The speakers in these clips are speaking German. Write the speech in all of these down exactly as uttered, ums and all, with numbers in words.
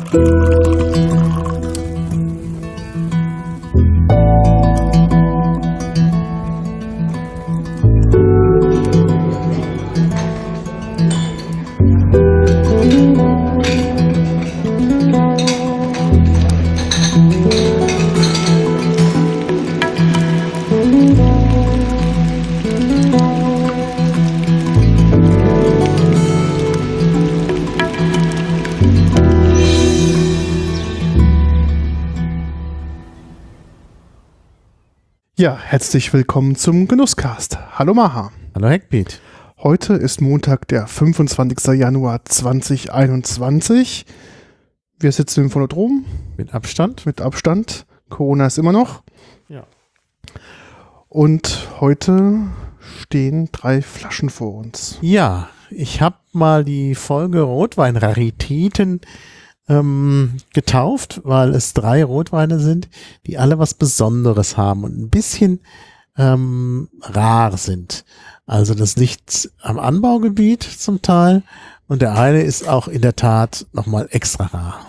Ja, herzlich willkommen zum Genusscast. Hallo Maha. Hallo Heckpiet. Heute ist Montag, der fünfundzwanzigster Januar zweitausendeinundzwanzig. Wir sitzen im Phonodrom. Mit Abstand. Mit Abstand. Corona ist immer noch. Ja. Und heute stehen drei Flaschen vor uns. Ja, ich habe mal die Folge Rotwein-Raritäten ähm, getauft, weil es drei Rotweine sind, die alle was Besonderes haben und ein bisschen ähm, rar sind. Also das liegt am Anbaugebiet zum Teil und der eine ist auch in der Tat nochmal extra rar.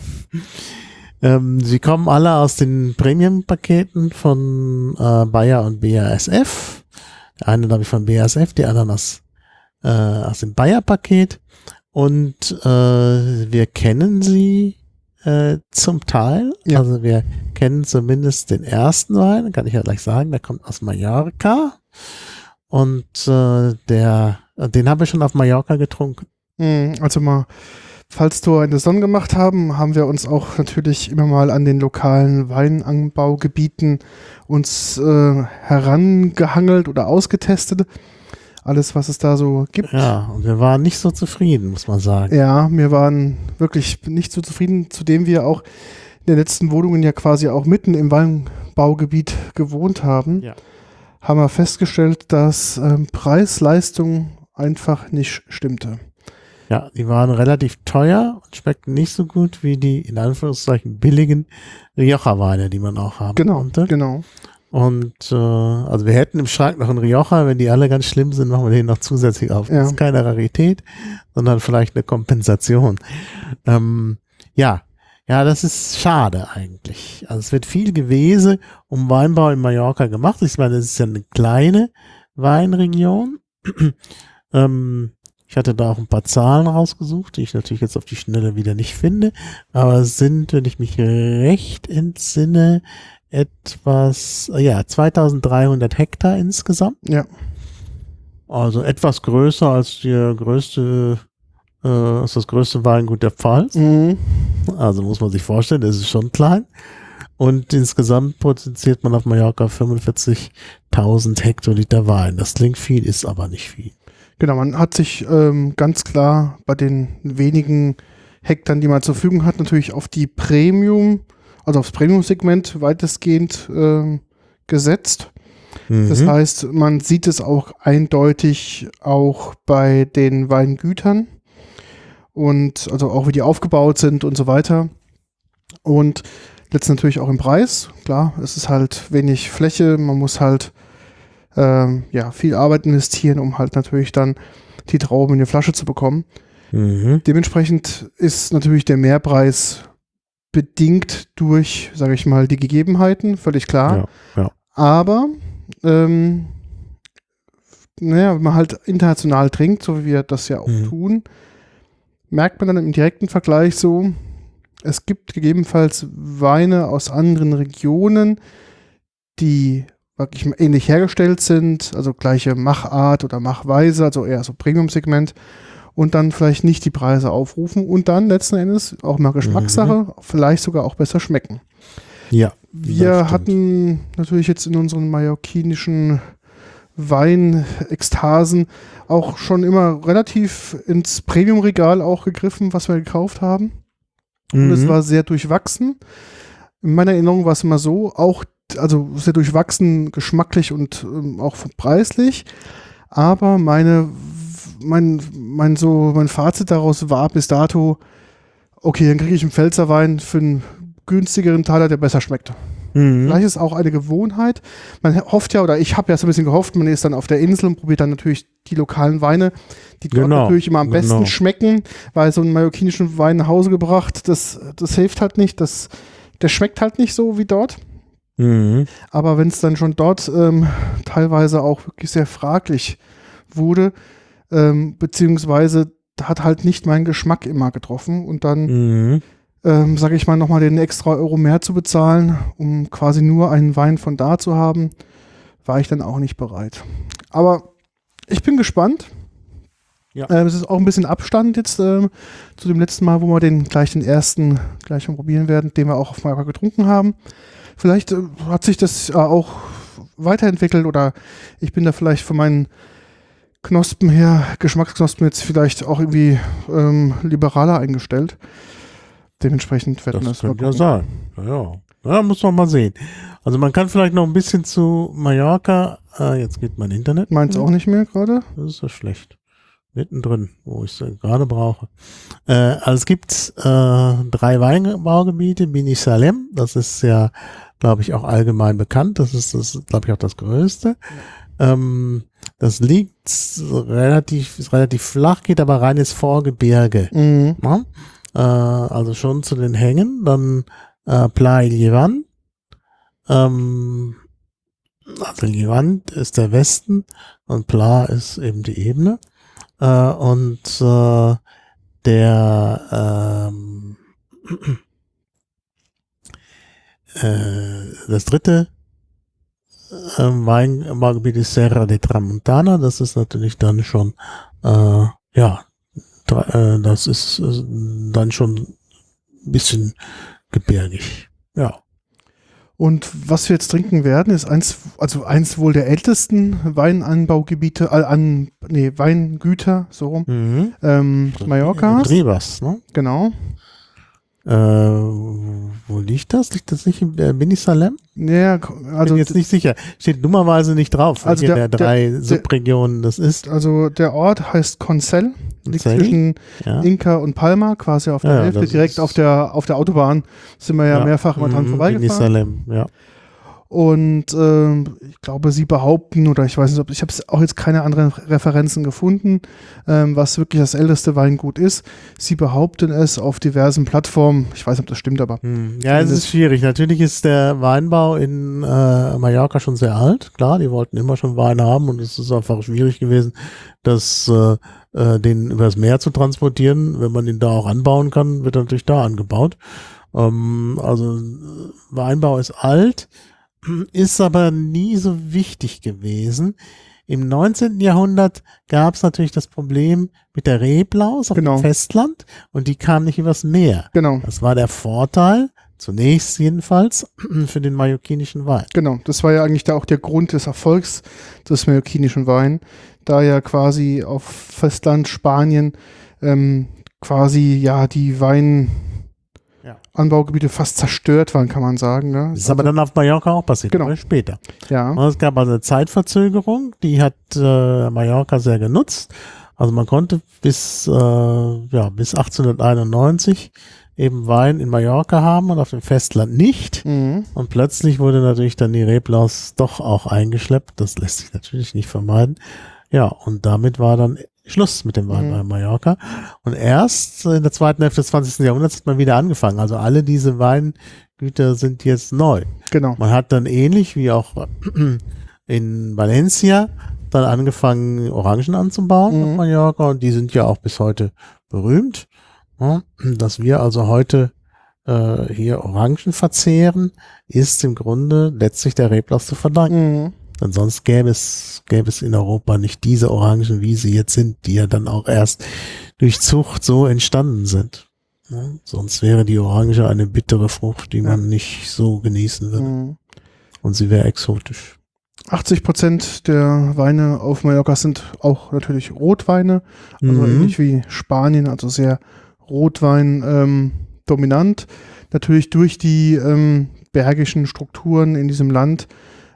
ähm, sie kommen alle aus den Premium-Paketen von äh, Bayer und B A S F. Der eine, glaube ich, von B A S F, die anderen aus, äh, aus dem Bayer-Paket. Und äh, wir kennen sie äh, zum Teil. Ja. Also wir kennen zumindest den ersten Wein, kann ich ja gleich sagen, der kommt aus Mallorca. Und äh, der, den habe ich schon auf Mallorca getrunken. Also mal, falls du eine Saison gemacht haben, haben wir uns auch natürlich immer mal an den lokalen Weinanbaugebieten uns äh, herangehangelt oder ausgetestet. Alles, was es da so gibt. Ja, und wir waren nicht so zufrieden, muss man sagen. Ja, wir waren wirklich nicht so zufrieden, zudem wir auch in den letzten Wohnungen ja quasi auch mitten im Weinbaugebiet gewohnt haben. Ja. Haben wir festgestellt, dass ähm, Preis-Leistung einfach nicht stimmte. Ja, die waren relativ teuer und schmeckten nicht so gut wie die, in Anführungszeichen, billigen Rioja-Weine, die man auch haben genau, konnte. Genau, Und äh, also wir hätten im Schrank noch einen Rioja, wenn die alle ganz schlimm sind, machen wir den noch zusätzlich auf. Ja. Das ist keine Rarität, sondern vielleicht eine Kompensation. Ähm, ja, ja, das ist schade eigentlich. Also es wird viel Gewese um Weinbau in Mallorca gemacht. Ich meine, das ist ja eine kleine Weinregion. ähm, ich hatte da auch ein paar Zahlen rausgesucht, die ich natürlich jetzt auf die Schnelle wieder nicht finde. Aber es sind, wenn ich mich recht entsinne, etwas, ja, zweitausenddreihundert Hektar insgesamt. Ja. Also etwas größer als die größte, äh, als das größte Weingut der Pfalz. Mhm. Also muss man sich vorstellen, das ist schon klein. Und insgesamt produziert man auf Mallorca fünfundvierzigtausend Hektoliter Wein. Das klingt viel, ist aber nicht viel. Genau, man hat sich ähm, ganz klar bei den wenigen Hektar, die man zur Verfügung hat, natürlich auf die Premium, also aufs Premium-Segment weitestgehend äh, gesetzt. Mhm. Das heißt, man sieht es auch eindeutig auch bei den Weingütern und also auch wie die aufgebaut sind und so weiter. Und letztendlich natürlich auch im Preis. Klar, es ist halt wenig Fläche, man muss halt ähm, ja, viel Arbeit investieren, um halt natürlich dann die Trauben in die Flasche zu bekommen. Mhm. Dementsprechend ist natürlich der Mehrpreis bedingt durch, sage ich mal, die Gegebenheiten, völlig klar. Ja, ja. Aber ähm, naja, wenn man halt international trinkt, so wie wir das ja auch mhm. tun, merkt man dann im direkten Vergleich so, es gibt gegebenenfalls Weine aus anderen Regionen, die wirklich ähnlich hergestellt sind, also gleiche Machart oder Machweise, also eher so Premium-Segment, und dann vielleicht nicht die Preise aufrufen und dann letzten Endes auch mal Geschmackssache, mhm. vielleicht sogar auch besser schmecken. Ja. Wir hatten natürlich jetzt in unseren mallorquinischen Weinekstasen auch schon immer relativ ins Premium-Regal auch gegriffen, was wir gekauft haben. Und mhm. es war sehr durchwachsen. In meiner Erinnerung war es immer so, auch also sehr durchwachsen, geschmacklich und ähm, auch preislich. Aber meine, mein, mein, so, mein Fazit daraus war bis dato, okay, dann kriege ich einen Pfälzer Wein für einen günstigeren Taler, der besser schmeckt. Mhm. Vielleicht ist es auch eine Gewohnheit. Man hofft ja, oder ich habe ja so ein bisschen gehofft, man ist dann auf der Insel und probiert dann natürlich die lokalen Weine, die dort Genau, natürlich immer am besten genau. schmecken, weil so einen mallorquinischen Wein nach Hause gebracht, das, das hilft halt nicht, das, der schmeckt halt nicht so wie dort. Mhm. Aber wenn es dann schon dort ähm, teilweise auch wirklich sehr fraglich wurde, ähm, beziehungsweise hat halt nicht meinen Geschmack immer getroffen und dann, Mhm. ähm, sage ich mal, nochmal den extra Euro mehr zu bezahlen, um quasi nur einen Wein von da zu haben, war ich dann auch nicht bereit. Aber ich bin gespannt. Ja. Ähm, es ist auch ein bisschen Abstand jetzt ähm, zu dem letzten Mal, wo wir den gleich den ersten gleich mal probieren werden, den wir auch auf Mallorca getrunken haben. Vielleicht äh, hat sich das äh, auch weiterentwickelt oder ich bin da vielleicht von meinen Knospen her, Geschmacksknospen jetzt vielleicht auch irgendwie ähm, liberaler eingestellt. Dementsprechend werden Das das mal könnte ja gucken. sein. Ja, ja. Ja, muss man mal sehen. Also man kann vielleicht noch ein bisschen zu Mallorca. Ah, jetzt geht mein Internet. Meins auch nicht mehr gerade. Das ist ja schlecht. Mittendrin, wo ich es gerade brauche. Äh, also es gibt äh, drei Weinbaugebiete. Bini Salem, das ist ja, glaube ich, auch allgemein bekannt. Das ist, das ist glaube ich, auch das größte. Ähm, das liegt relativ, ist relativ flach, geht aber rein ins Vorgebirge. Mhm. Ja? Äh, also schon zu den Hängen. Dann äh, Playa Llevan. Ähm, also Llevan ist der Westen und Pla ist eben die Ebene. Äh, und äh, der ähm, äh, das dritte äh, Weinbaugebiet ist Serra de Tramontana. Das ist natürlich dann schon äh, ja, dra- äh, das ist äh, dann schon ein bisschen gebirgig. Ja. Und was wir jetzt trinken werden, ist eins, also eins wohl der ältesten Weinanbaugebiete, äh, an, nee, Weingüter, so rum, Mhm. ähm, Mallorcas. Rivas, ne? Genau. Äh, wo liegt das? Liegt das nicht in äh, Bini Salem? Ja, Also also, bin jetzt nicht sicher. Steht dummerweise nicht drauf, Also welche der- der, drei der- Subregionen das ist. also der Ort heißt Concel, liegt Concel? zwischen Ja. Inca und Palma, quasi auf der Ja, ja, Hälfte, das direkt ist- auf der, auf der Autobahn sind wir ja, Ja. mehrfach immer dran Mhm, vorbeigefahren. Bini Salem, ja. Und ähm, ich glaube, sie behaupten, oder ich weiß nicht, ob ich habe auch jetzt keine anderen Referenzen gefunden, ähm, was wirklich das älteste Weingut ist. Sie behaupten es auf diversen Plattformen. Ich weiß nicht, ob das stimmt, aber Hm. Ja, es Zumindest- ist schwierig. Natürlich ist der Weinbau in äh, Mallorca schon sehr alt. Klar, die wollten immer schon Wein haben und es ist einfach schwierig gewesen, das äh, äh, den übers Meer zu transportieren. Wenn man den da auch anbauen kann, wird er natürlich da angebaut. Ähm, also äh, Weinbau ist alt, ist aber nie so wichtig gewesen. Im neunzehnten Jahrhundert gab es natürlich das Problem mit der Reblaus auf Genau. dem Festland und die kam nicht übers Meer. genau, Das war der Vorteil, zunächst jedenfalls, für den mallorquinischen Wein. genau. Das war ja eigentlich da auch der Grund des Erfolgs des mallorquinischen Wein, da ja quasi auf Festland Spanien ähm, quasi ja die Weinanbaugebiete Ja. fast zerstört waren, kann man sagen. Ne? Das ist aber dann auf Mallorca auch passiert, Genau. oder später. Ja, Und es gab also eine Zeitverzögerung, die hat äh, Mallorca sehr genutzt. Also man konnte bis, äh, ja, bis achtzehnhunderteinundneunzig eben Wein in Mallorca haben und auf dem Festland nicht. mhm. Und plötzlich wurde natürlich dann die Reblaus doch auch eingeschleppt. Das lässt sich natürlich nicht vermeiden. Ja, und damit war dann Schluss mit dem Wein Mhm. bei Mallorca. Und erst in der zweiten Hälfte des zwanzigsten Jahrhunderts hat man wieder angefangen. Also alle diese Weingüter sind jetzt neu. genau. Man hat dann ähnlich wie auch in Valencia dann angefangen, Orangen anzubauen Mhm. auf Mallorca. Und die sind ja auch bis heute berühmt. Ja, dass wir also heute äh, hier Orangen verzehren, ist im Grunde letztlich der Reblaus zu verdanken. Mhm. Denn sonst gäbe es, gäbe es in Europa nicht diese Orangen, wie sie jetzt sind, die ja dann auch erst durch Zucht so entstanden sind. Ja, sonst wäre die Orange eine bittere Frucht, die Ja. man nicht so genießen würde. Mhm. Und sie wäre exotisch. achtzig Prozent der Weine auf Mallorca sind auch natürlich Rotweine, also Mhm. ähnlich wie Spanien, also sehr Rotwein ähm, dominant. Natürlich durch die ähm, bergischen Strukturen in diesem Land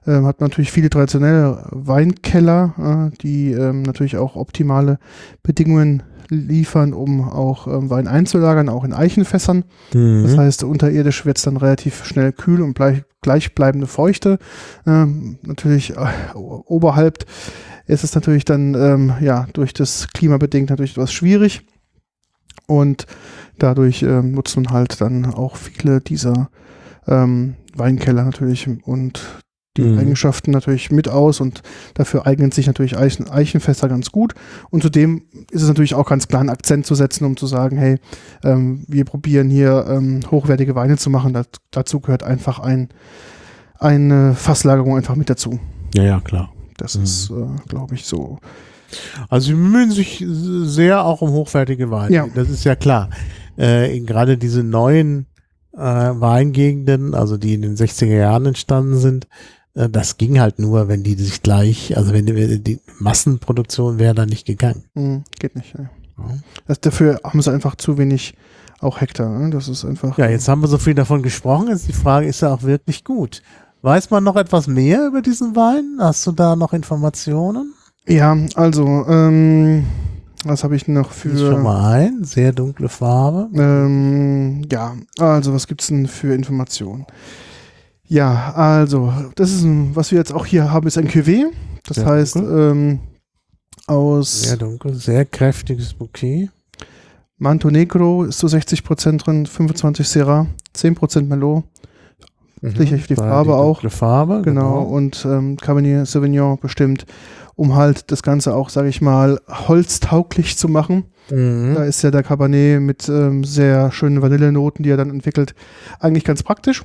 ähm, hat man natürlich viele traditionelle Weinkeller, äh, die ähm, natürlich auch optimale Bedingungen liefern, um auch ähm, Wein einzulagern, auch in Eichenfässern. Mhm. Das heißt, unterirdisch wird es dann relativ schnell kühl und bleib, gleichbleibende Feuchte. Ähm, natürlich äh, oberhalb ist es natürlich dann ähm, ja durch das Klima bedingt natürlich etwas schwierig. Und dadurch ähm, nutzt man halt dann auch viele dieser ähm, Weinkeller natürlich und die Mhm. Eigenschaften natürlich mit aus und dafür eignen sich natürlich Eichen, Eichenfässer ganz gut. Und zudem ist es natürlich auch ganz klar einen Akzent zu setzen, um zu sagen, hey, ähm, wir probieren hier ähm, hochwertige Weine zu machen. Das, dazu gehört einfach ein, eine Fasslagerung einfach mit dazu. Ja, ja, klar. Das Mhm. ist, äh, glaube ich, so. Also sie bemühen sich sehr auch um hochwertige Weine. Ja. Das ist ja klar. Äh, gerade diese neuen äh, Weingegenden, also die in den sechziger Jahren entstanden sind, äh, das ging halt nur, wenn die sich gleich, also wenn die, die Massenproduktion wäre da nicht gegangen. Hm, geht nicht. Ja. Ja. Das, dafür haben sie einfach zu wenig auch Hektar. Ne? Das ist einfach. Ja, jetzt haben wir so viel davon gesprochen. Jetzt die Frage, ist er auch wirklich gut? Weiß man noch etwas mehr über diesen Wein? Hast du da noch Informationen? Ja, also, ähm, was habe ich noch Ist schon für. mal ein, sehr dunkle Farbe. Ähm, ja, also, was gibt es denn für Informationen? Ja, also, das ist ein, was wir jetzt auch hier haben, ist ein Cuvée. Das Sehr heißt, dunkel. ähm, aus Sehr dunkel, sehr kräftiges Bouquet. Manto Negro ist so sechzig Prozent drin, fünfundzwanzig Syrah, zehn Prozent Merlot. Sicherlich die Da Farbe die auch. dunkle Farbe, Genau, und ähm, Cabernet Sauvignon bestimmt, um halt das Ganze auch, sage ich mal, holztauglich zu machen. Mhm. Da ist ja der Cabernet mit ähm, sehr schönen Vanillenoten, die er dann entwickelt, eigentlich ganz praktisch.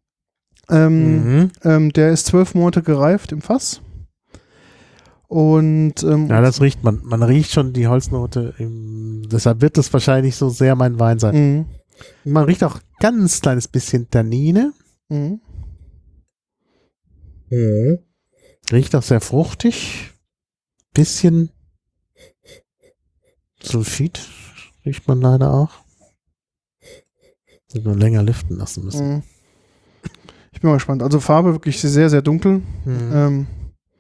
Ähm, Mhm. ähm, der ist zwölf Monate gereift im Fass. Und ähm, Ja, das riecht man. Man riecht schon die Holznote. Im, deshalb wird das wahrscheinlich so sehr mein Wein sein. mhm, Man riecht auch ganz kleines bisschen Tannine. mhm. Riecht auch sehr fruchtig. Bisschen Sulfid riecht man leider auch. Nur länger lüften lassen müssen. Mhm. Ich bin mal gespannt. Also Farbe wirklich sehr, sehr dunkel. Mhm. Ähm,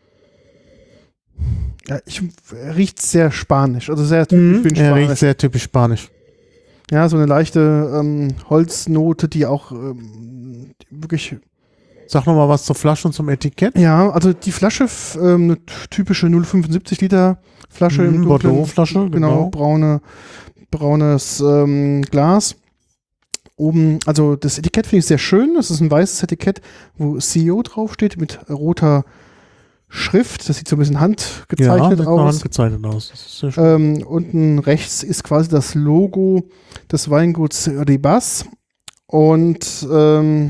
ja, ich er riecht sehr spanisch, also sehr typisch wie ein Er riecht Spanisch. sehr typisch spanisch. Ja, so eine leichte ähm, Holznote, die auch ähm, wirklich. Sag noch mal was zur Flasche und zum Etikett. Ja, also die Flasche, f- ähm, eine typische null Komma fünfundsiebzig Liter Flasche Mhm, im dunklen, Bordeaux-Flasche, genau, genau. braune, braunes ähm, Glas. Oben, also das Etikett finde ich sehr schön. Das ist ein weißes Etikett, wo C E O draufsteht mit roter Schrift. Das sieht so ein bisschen handgezeichnet ja, sieht aus. handgezeichnet aus. Das ist sehr schön. Ähm, unten rechts ist quasi das Logo des Weinguts Ribas und ähm,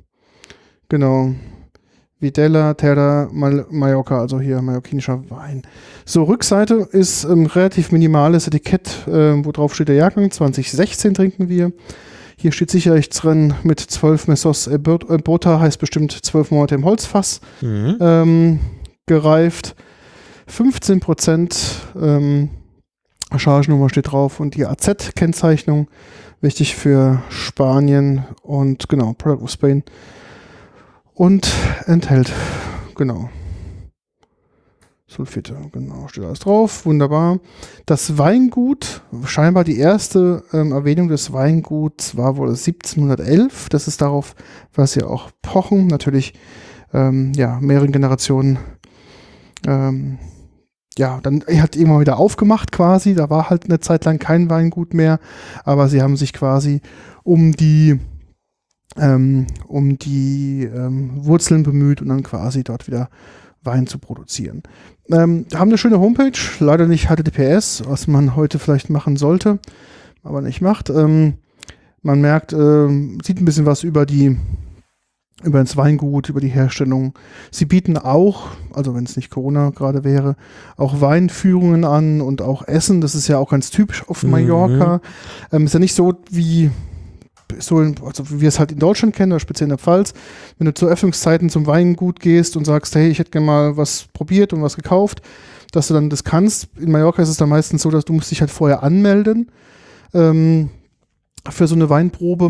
genau, Videla Terra Mal Mallorca, also hier mallorquinischer Wein. So, Rückseite ist ein relativ minimales Etikett, äh, wo drauf steht der Jahrgang, zwanzig sechzehn trinken wir. Hier steht sicherlich drin mit zwölf Mesos Bota, heißt bestimmt zwölf Monate im Holzfass. Mhm. Ähm, gereift, fünfzehn Prozent ähm, Chargennummer steht drauf und die A Z-Kennzeichnung, wichtig für Spanien und genau, Product of Spain und enthält, genau, Sulfite, genau, steht alles drauf, wunderbar. Das Weingut, scheinbar die erste ähm, Erwähnung des Weinguts war wohl siebzehnhundertelf, das ist darauf, was sie auch pochen, natürlich ähm, ja, mehreren Generationen Ähm, ja, dann hat irgendwann wieder aufgemacht quasi, da war halt eine Zeit lang kein Weingut mehr, aber sie haben sich quasi um die ähm, um die ähm, Wurzeln bemüht und dann quasi dort wieder Wein zu produzieren. Ähm, haben eine schöne Homepage, leider nicht H T T P S, was man heute vielleicht machen sollte, aber nicht macht. Ähm, man merkt, ähm, sieht ein bisschen was über die über das Weingut, über die Herstellung. Sie bieten auch, also wenn es nicht Corona gerade wäre, auch Weinführungen an und auch Essen. Das ist ja auch ganz typisch auf Mallorca. Mhm. Ähm, ist ja nicht so wie so in, also wie wir es halt in Deutschland kennen, oder speziell in der Pfalz. Wenn du zu Öffnungszeiten zum Weingut gehst und sagst, hey, ich hätte gerne mal was probiert und was gekauft, dass du dann das kannst. In Mallorca ist es dann meistens so, dass du musst dich halt vorher anmelden ähm, für so eine Weinprobe.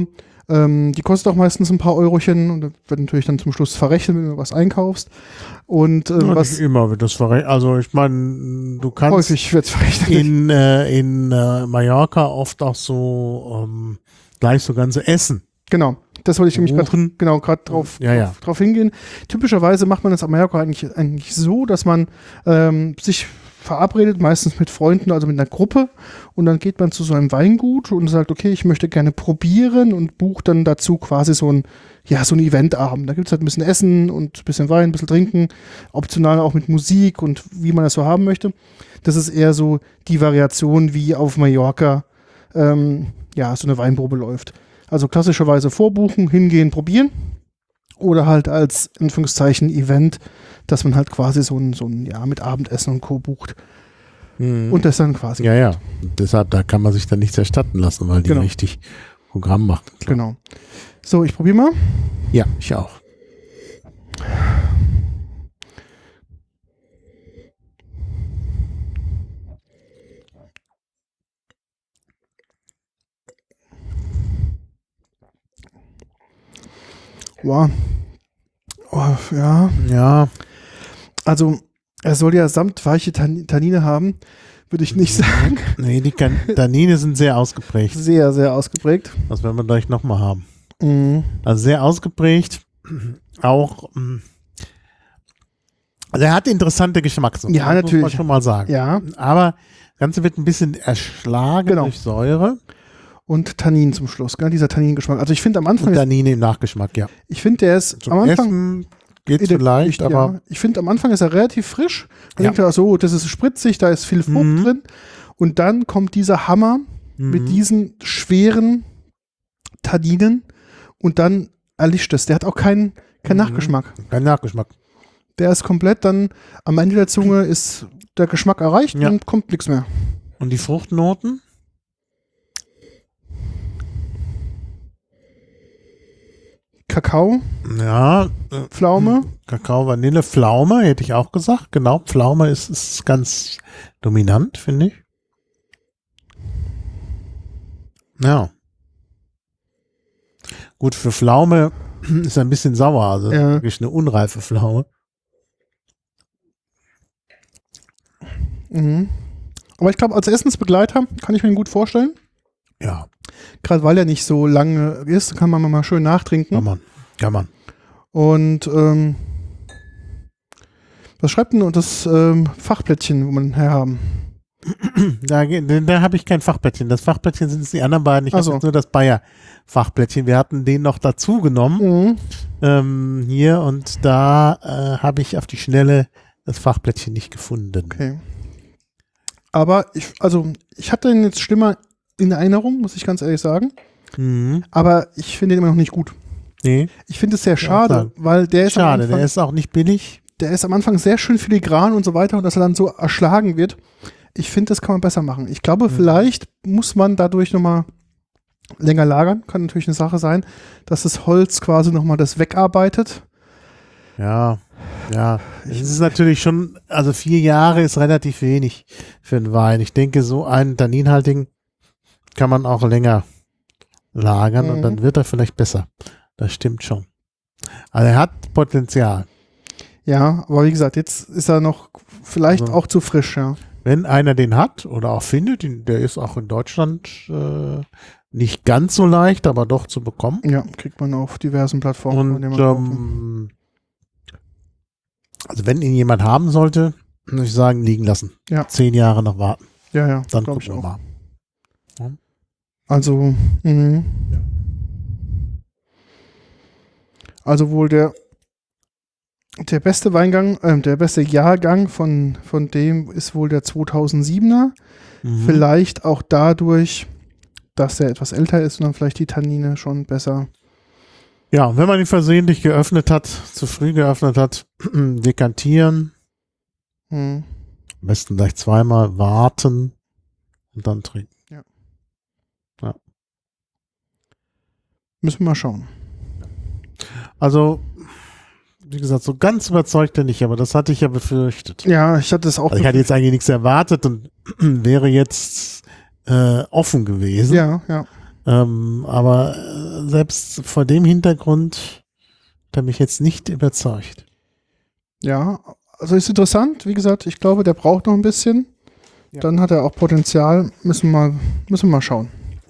Ähm, die kostet auch meistens ein paar Eurochen und das wird natürlich dann zum Schluss verrechnet, wenn du was einkaufst. Und äh, Ja, was nicht immer wird das verrechnet. Also ich meine, du kannst häufig wird verrechnet. in, äh, in äh, Mallorca oft auch so ähm, gleich so ganze Essen. Genau, das wollte ich nämlich grad, Buchen. genau gerade drauf, Ja, ja. drauf, drauf hingehen. Typischerweise macht man das am Mallorca eigentlich, eigentlich so, dass man ähm, sich verabredet, meistens mit Freunden, also mit einer Gruppe, und dann geht man zu so einem Weingut und sagt, okay, ich möchte gerne probieren und bucht dann dazu quasi so ein, ja, so ein Eventabend. Da gibt es halt ein bisschen Essen und ein bisschen Wein, ein bisschen Trinken, optional auch mit Musik und wie man das so haben möchte. Das ist eher so die Variation, wie auf Mallorca ähm, ja, so eine Weinprobe läuft. Also klassischerweise vorbuchen, hingehen, probieren oder halt als, in Anführungszeichen, Event, dass man halt quasi so ein, so ein ja, mit Abendessen und Co. bucht. Mhm. Und das dann quasi. Ja, ja. Und deshalb, da kann man sich dann nichts erstatten lassen, weil die Genau. richtig Programm machen. Klar. Genau. So, ich probiere mal. Ja, ich auch. Wow. Oh, ja. Ja, Also, er soll ja samtweiche Tan- Tannine haben, würde ich nicht sagen. nee, die kan Tannine sind sehr ausgeprägt. Sehr, sehr ausgeprägt. Das werden wir gleich nochmal haben. Mhm. Also sehr ausgeprägt. Auch, mh, also er hat interessante Geschmacksnoten. Ja, das natürlich. muss man schon mal sagen. Ja. Aber das Ganze wird ein bisschen erschlagen Genau. durch Säure Und Tannin zum Schluss, gell? Dieser Tanningeschmack. Also ich finde am Anfang, und ist, Tannine im Nachgeschmack, ja. ich finde, der ist Zum am Anfang, Essen geht Ich- vielleicht, ich, aber ja, ich finde, am Anfang ist er relativ frisch. Man Ja. denkt ja so, das ist spritzig, da ist viel Frucht Mhm. drin. Und dann kommt dieser Hammer mit Mhm. diesen schweren Tanninen und dann erlischt es. Der hat auch keinen keinen Mhm. Nachgeschmack. kein Nachgeschmack. Der ist komplett dann, am Ende der Zunge ist der Geschmack erreicht Ja. und kommt nichts mehr. Und die Fruchtnoten? Kakao, Ja, äh, Pflaume, Kakao, Vanille, Pflaume, hätte ich auch gesagt. Genau, Pflaume ist, ist ganz dominant, finde ich. Ja. Gut, für Pflaume ist ein bisschen sauer, also Ja. wirklich eine unreife Pflaume. mhm. Aber ich glaube, als Essensbegleiter kann ich mir ihn gut vorstellen. Ja, Gerade weil er nicht so lange ist, kann man mal schön nachtrinken. kann man. Kann man. Und ähm, was schreibt denn das ähm, Fachblättchen, wo man herhaben? Da, da, da habe ich kein Fachblättchen. Das Fachblättchen sind es die anderen beiden. Ich Ach habe so. jetzt nur das Bayer-Fachblättchen. Wir hatten den noch dazu genommen. Mhm. ähm, hier und da äh, habe ich auf die Schnelle das Fachblättchen nicht gefunden. Okay. Aber ich, also ich hatte ihn jetzt schlimmer in Erinnerung, muss ich ganz ehrlich sagen. Mhm. Aber ich finde ihn immer noch nicht gut. Nee, Ich finde es sehr auch schade, sagen. weil der ist, am schade, Anfang, der ist auch nicht billig. der ist am Anfang sehr schön filigran und so weiter und dass er dann so erschlagen wird. Ich finde, das kann man besser machen. Ich glaube, Mhm. vielleicht muss man dadurch nochmal länger lagern. Kann natürlich eine Sache sein, dass das Holz quasi nochmal das wegarbeitet. Ja, ja. Es ist natürlich schon, also vier Jahre ist relativ wenig für einen Wein. Ich denke, so einen tanninhaltigen kann man auch länger lagern Mhm. und dann wird er vielleicht besser. Das stimmt schon. Also er hat Potenzial. Ja, aber wie gesagt, jetzt ist er noch vielleicht Also- auch zu frisch, ja. Wenn einer den hat oder auch findet, den- der ist auch in Deutschland äh, nicht ganz so leicht, aber doch zu bekommen. Ja, kriegt man auf diversen Plattformen. Und von denen man kaufen. ähm, also wenn ihn jemand haben sollte, muss ich sagen, liegen lassen. Ja. Zehn Jahre noch warten. ja, ja, Dann glaube ich gucken wir auch. mal. Also, mh. also wohl der der beste Weingang, äh, der beste Jahrgang von, von dem ist wohl der zweitausendsiebener. Mhm. Vielleicht auch dadurch, dass er etwas älter ist und dann vielleicht die Tannine schon besser. Ja, und wenn man ihn versehentlich geöffnet hat, zu früh geöffnet hat, dekantieren, Hm. am besten gleich zweimal warten und dann trinken. Müssen wir mal schauen. Also, wie gesagt, so ganz überzeugt er nicht, aber das hatte ich ja befürchtet. Ja, ich hatte es auch. Also ich hatte jetzt eigentlich nichts erwartet und wäre jetzt äh, offen gewesen. ja, ja. Ähm, aber äh, selbst vor dem Hintergrund hat er mich jetzt nicht überzeugt. Ja, also ist interessant. Wie gesagt, ich glaube, der braucht noch ein bisschen. Ja. Dann hat er auch Potenzial. Müssen wir mal, müssen wir mal schauen.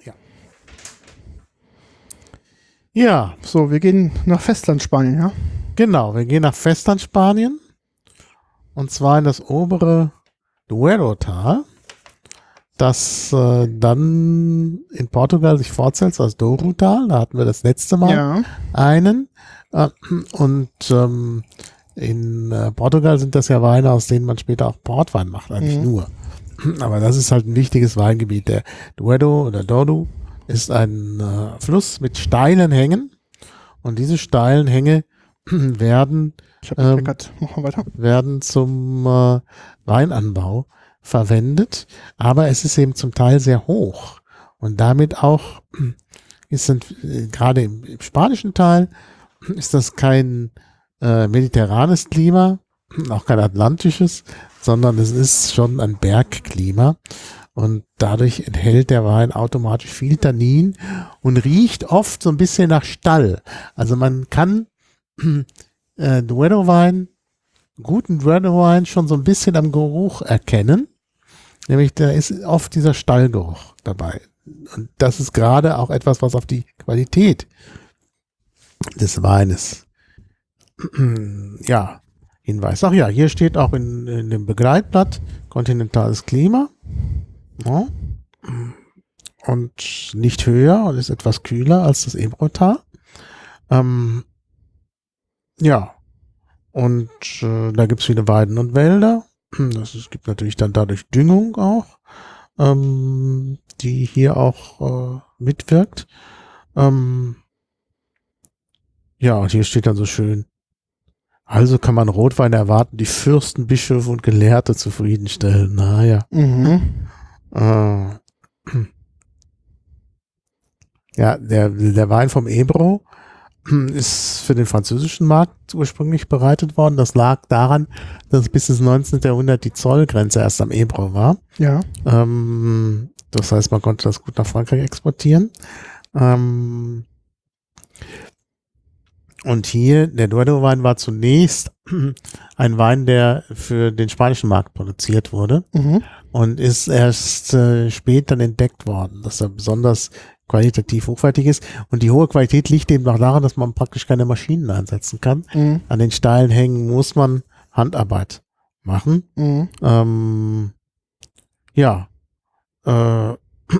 Ja. So, wir gehen nach Festland-Spanien, ja? Genau, wir gehen nach Festland-Spanien. Und zwar in das obere Duero-Tal, das äh, dann in Portugal sich fortsetzt als Douro-Tal. Da hatten wir das letzte Mal Ja. einen. Äh, und ähm, in äh, Portugal sind das ja Weine, aus denen man später auch Portwein macht, eigentlich Mhm. nur. Aber das ist halt ein wichtiges Weingebiet. Der Duero oder Douro ist ein äh, Fluss mit steilen Hängen. Und diese steilen Hänge werden Ich habe Ähm, gekleckert. Machen wir weiter. werden zum äh, Weinanbau verwendet, aber es ist eben zum Teil sehr hoch und damit auch ist dann, äh, gerade im, im spanischen Teil ist das kein äh, mediterranes Klima, auch kein atlantisches, sondern es ist schon ein Bergklima und dadurch enthält der Wein automatisch viel Tannin und riecht oft so ein bisschen nach Stall. Also man kann äh, Duero-Wein, guten Duero-Wein schon so ein bisschen am Geruch erkennen. Nämlich da ist oft dieser Stallgeruch dabei. Und das ist gerade auch etwas, was auf die Qualität des Weines ja, hinweist. Ach ja, hier steht auch in, in dem Begleitblatt kontinentales Klima. Ja. Und nicht höher und ist etwas kühler als das Ebrotal. Ähm, ja, und äh, da gibt es viele Weiden und Wälder. Das, es gibt natürlich dann dadurch Düngung auch, ähm, die hier auch äh, mitwirkt. Ähm, ja, und hier steht dann so schön, also kann man Rotwein erwarten, die Fürsten, Bischöfe und Gelehrte zufriedenstellen. Naja. Mhm. Äh, ja, der, der Wein vom Ebro ist für den französischen Markt ursprünglich bereitet worden. Das lag daran, dass bis ins neunzehnten. Jahrhundert die Zollgrenze erst am Ebro war. Ja. Ähm, das heißt, man konnte das gut nach Frankreich exportieren. Ähm, und hier, der Duero-Wein war zunächst ein Wein, der für den spanischen Markt produziert wurde Mhm. und ist erst äh, später entdeckt worden, dass er besonders qualitativ hochwertig ist. Und die hohe Qualität liegt eben auch daran, dass man praktisch keine Maschinen einsetzen kann. Mhm. An den steilen Hängen muss man Handarbeit machen. Mhm. Ähm, ja. Äh,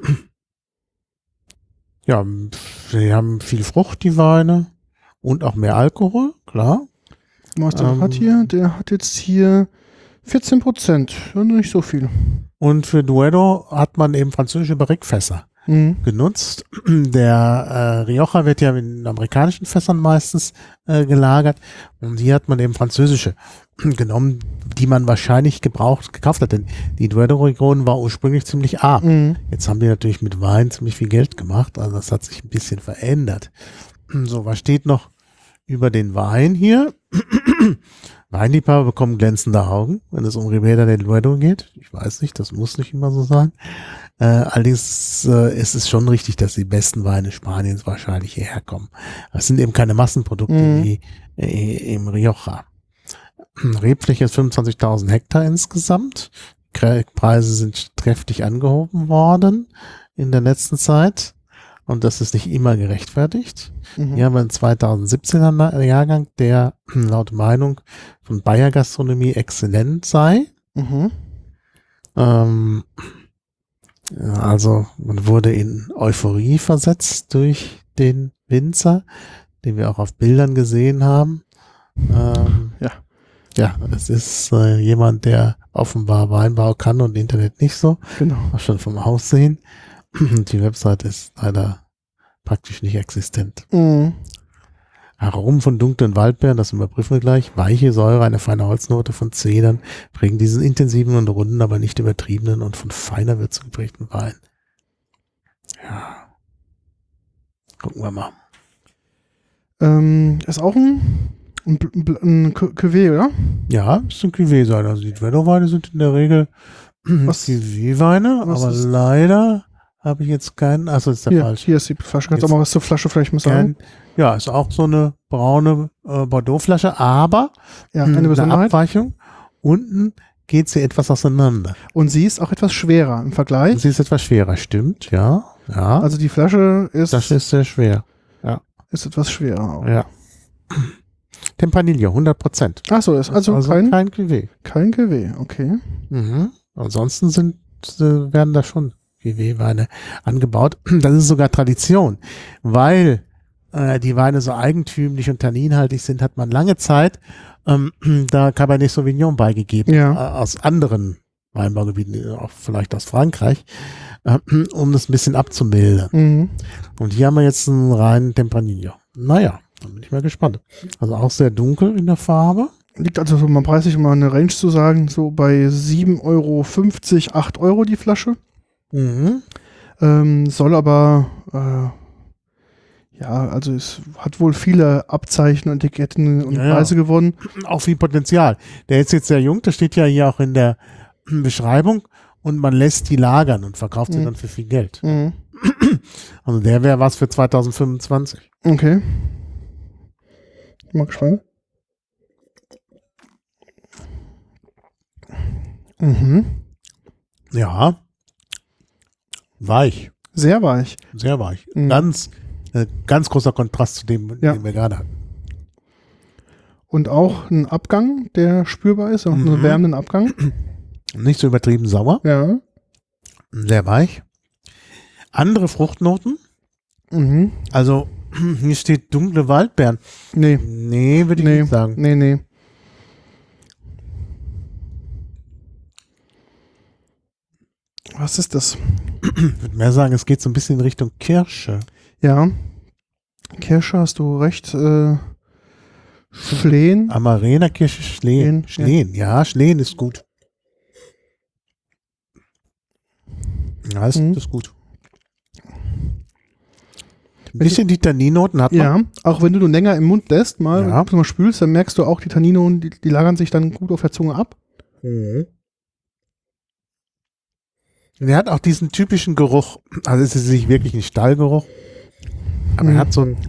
ja, sie haben viel Frucht, die Weine. Und auch mehr Alkohol, klar. Was der Ähm, hat hier? Der hat jetzt hier vierzehn Prozent. Ja, nicht so viel. Und für Duero hat man eben französische Barrique-Fässer Mhm. genutzt. Der äh, Rioja wird ja in amerikanischen Fässern meistens äh, gelagert und hier hat man eben französische genommen, die man wahrscheinlich gebraucht, gekauft hat, denn die Duero-Region war ursprünglich ziemlich arm. Mhm. Jetzt haben die natürlich mit Wein ziemlich viel Geld gemacht, also das hat sich ein bisschen verändert. So, was steht noch über den Wein hier? Weinliebhaber bekommen glänzende Augen, wenn es um Ribera del Duero geht. Ich weiß nicht, das muss nicht immer so sein. Äh, allerdings äh, ist es schon richtig, dass die besten Weine Spaniens wahrscheinlich hierher kommen. Das sind eben keine Massenprodukte Mhm. wie äh, im Rioja. Rebfläche ist fünfundzwanzigtausend Hektar insgesamt. Kre- Preise sind kräftig angehoben worden in der letzten Zeit. Und das ist nicht immer gerechtfertigt. Mhm. Hier haben wir einen zweitausendsiebzehner Jahrgang, der laut Meinung von Bayer Gastronomie exzellent sei. Mhm. Ähm, ja, also man wurde in Euphorie versetzt durch den Winzer, den wir auch auf Bildern gesehen haben. Ähm, Ja. Ja, es ist äh, jemand, der offenbar Weinbau kann und Internet nicht so. Genau. Auch schon vom Aussehen. Die Website ist leider praktisch nicht existent. Mhm. Aromen von dunklen Waldbeeren, das überprüfen wir gleich. Weiche Säure, eine feine Holznote von Zedern prägen diesen intensiven und runden, aber nicht übertriebenen und von feiner Würzung geprägten Wein. Ja. Gucken wir mal. Ähm, ist auch ein, ein, Bl- ein Cu- Cuvée, oder? Ja, es sind Cuvée sein. Also die Duero-Weine sind in der Regel Was- Cuvée-Weine, was aber ist- leider habe ich jetzt keinen. Also ist der Hier, falsch. hier ist die Flasche. Kannst du Jetzt auch mal was zur Flasche vielleicht mal sagen? Kein, ja, ist auch so eine braune äh, Bordeaux-Flasche, aber Ja, mh, eine Besonderheit. Abweichung. Unten geht sie etwas auseinander. Und sie ist auch etwas schwerer im Vergleich. Sie ist etwas schwerer, stimmt, ja. Ja, Also die Flasche ist, das ist sehr schwer. ist etwas schwerer auch. Ja. Tempranillo, hundert Prozent. Ach so, ist also, Also kein, kein Cuvée. kein Cuvée, okay. Mhm. Ansonsten sind, äh, werden da schon Cuvée-Weine angebaut. Das ist sogar Tradition, weil äh, die Weine so eigentümlich und tanninhaltig sind, hat man lange Zeit ähm, da Cabernet Sauvignon beigegeben, Ja. äh, aus anderen Weinbaugebieten, auch vielleicht aus Frankreich, äh, um das ein bisschen abzumildern. Mhm. Und hier haben wir jetzt einen reinen Tempranillo. Naja, da bin ich mal gespannt. Also auch sehr dunkel in der Farbe. Liegt also so, man preislich, um mal eine Range zu sagen, so bei sieben Euro fünfzig, acht Euro die Flasche. Mhm. Ähm, soll aber, äh, ja, also es hat wohl viele Abzeichen und Etiketten und Ja, ja. Preise gewonnen. Auch viel Potenzial. Der ist jetzt sehr jung, das steht ja hier auch in der Beschreibung und man lässt die lagern und verkauft sie Mhm. dann für viel Geld. Mhm. Also der wäre was für zweitausendfünfundzwanzig. Okay. Bin mal gespannt. Mhm. Ja. Weich. Sehr weich. Sehr weich. Mhm. Ganz, äh, ganz großer Kontrast zu dem, Ja. den wir gerade hatten. Und auch ein Abgang, der spürbar ist, auch einen Mhm. wärmenden Abgang. Nicht so übertrieben sauer. Ja. Sehr weich. Andere Fruchtnoten. Mhm. Also hier steht dunkle Waldbeeren. Nee, Nee, würde ich nee, nicht sagen. nee, nee. Was ist das? Ich würde mehr sagen, es geht so ein bisschen in Richtung Kirsche. Ja. Kirsche, hast du recht. Äh, Schlehen. Amarena Kirsche Schlehen. Schlehen, Schlehen, ja, Schlehen ist gut. Ja, ist, Mhm. ist gut. Ein bisschen die Tanninnoten hat man. Ja, auch wenn du nur länger im Mund lässt, mal, Ja. wenn du mal spülst, dann merkst du auch die Tannine, die, die lagern sich dann gut auf der Zunge ab. Mhm. Und er hat auch diesen typischen Geruch, also es ist nicht wirklich ein Stallgeruch, aber Mhm. er hat so ein,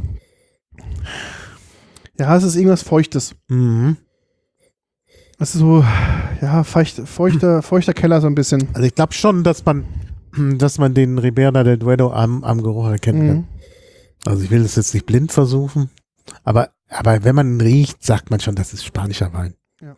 Ja, es ist irgendwas Feuchtes. mhm. Es ist so, ja, feucht, feuchter, feuchter Keller so ein bisschen. Also ich glaube schon, dass man, dass man den Ribera del Duero am, am Geruch erkennen kann. Mhm. Also ich will das jetzt nicht blind versuchen, aber, aber wenn man ihn riecht, sagt man schon, das ist spanischer Wein. Ja.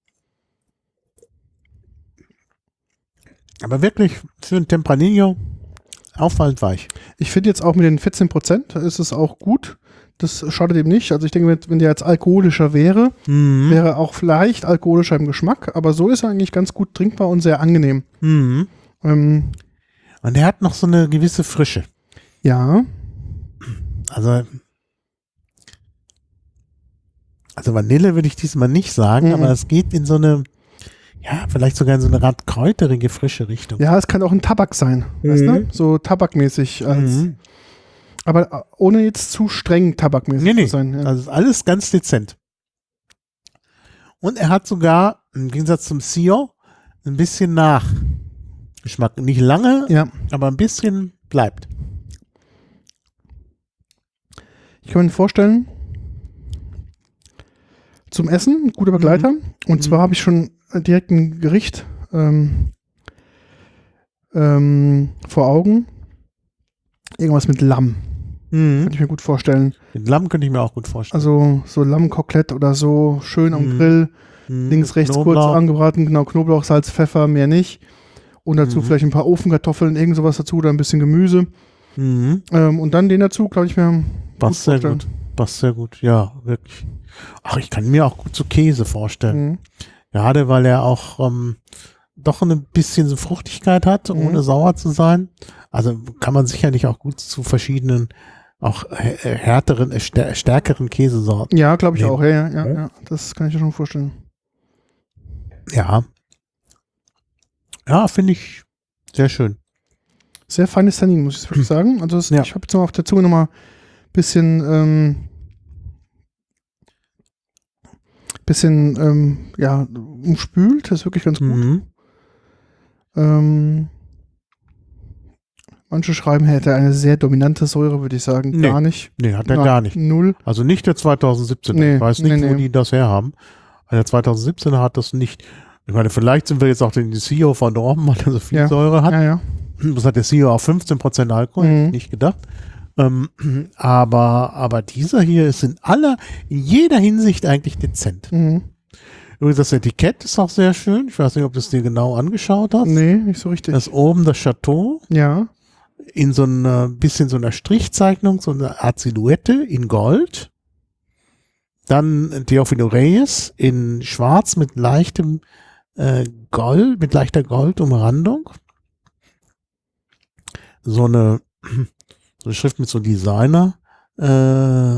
Aber wirklich für ein Tempranillo auffallend weich. Ich finde jetzt auch mit den vierzehn Prozent ist es auch gut. Das schadet ihm nicht. Also ich denke, wenn, wenn der jetzt alkoholischer wäre, Mhm. wäre auch vielleicht alkoholischer im Geschmack, aber so ist er eigentlich ganz gut trinkbar und sehr angenehm. Mhm. Ähm, Und er hat noch so eine gewisse Frische. ja, Also, also Vanille würde ich diesmal nicht sagen, Mhm. aber es geht in so eine, ja, vielleicht sogar in so eine Art kräuterige, frische Richtung. ja, es kann auch ein Tabak sein, weißt Mhm. du? So tabakmäßig, als, Mhm. aber ohne jetzt zu streng tabakmäßig Nee, nee. zu sein. Ja. Also ist alles ganz dezent. Und er hat sogar, im Gegensatz zum Sio, ein bisschen Nachgeschmack. Nicht lange, ja. aber ein bisschen bleibt. Ich kann mir vorstellen, zum Essen, ein guter Begleiter. Und Mhm. zwar habe ich schon direkt ein Gericht ähm, ähm, vor Augen. Irgendwas mit Lamm. Mhm. Kann ich mir gut vorstellen. Den Lamm könnte ich mir auch gut vorstellen. Also so Lammkotelett oder so, schön am Mhm. Grill, Mhm. links, rechts kurz Knoblauch. angebraten, genau, Knoblauch, Salz, Pfeffer, mehr nicht. Und dazu Mhm. vielleicht ein paar Ofenkartoffeln, irgend sowas dazu oder ein bisschen Gemüse. Mhm. Ähm, und dann den dazu, glaube ich mir. Passt sehr vorstellen. gut. Passt sehr gut, ja, wirklich. Ach, ich kann mir auch gut so Käse vorstellen. Mhm. Gerade weil er auch ähm, doch ein bisschen so Fruchtigkeit hat, Mhm. ohne sauer zu sein. Also kann man sicherlich auch gut zu verschiedenen, auch äh, härteren, äh, stär- stärkeren Käsesorten. Ja, glaube ich Nee. auch. Ja, ja, ja, Ja. ja. Das kann ich mir schon vorstellen. Ja. Ja, finde ich sehr schön. Sehr feines Tannin, muss ich wirklich sagen. Also es, Ja. ich habe jetzt mal auf der Zunge nochmal ein bisschen, ähm, bisschen, ähm, ja, umspült. Das ist wirklich ganz gut. Mhm. Ähm, Manche schreiben, er hätte eine sehr dominante Säure, würde ich sagen. Nee. Gar nicht. Nee, hat er Na, gar nicht. Null. Also nicht der zweitausendsiebzehn. Nee, ich weiß nicht, nee, wo nee. die das herhaben. Der zweitausendsiebzehn hat das nicht. Ich meine, vielleicht sind wir jetzt auch den C E O verdorben, weil er so viel Ja. Säure hat. Ja, ja. Das hat der C E O auf fünfzehn Prozent Alkohol, Mhm. hätte ich nicht gedacht. Ähm, aber, aber dieser hier ist in aller, in jeder Hinsicht eigentlich dezent. Mhm. Übrigens, das Etikett ist auch sehr schön. Ich weiß nicht, ob du es dir genau angeschaut hast. Nee, nicht so richtig. Das ist oben das Chateau ja. in so einer bisschen so einer Strichzeichnung, so eine Art Silhouette in Gold. Dann Teofilo Reyes in Schwarz mit leichtem äh, Gold, mit leichter Goldumrandung. So eine, so eine Schrift mit so Designer. Äh,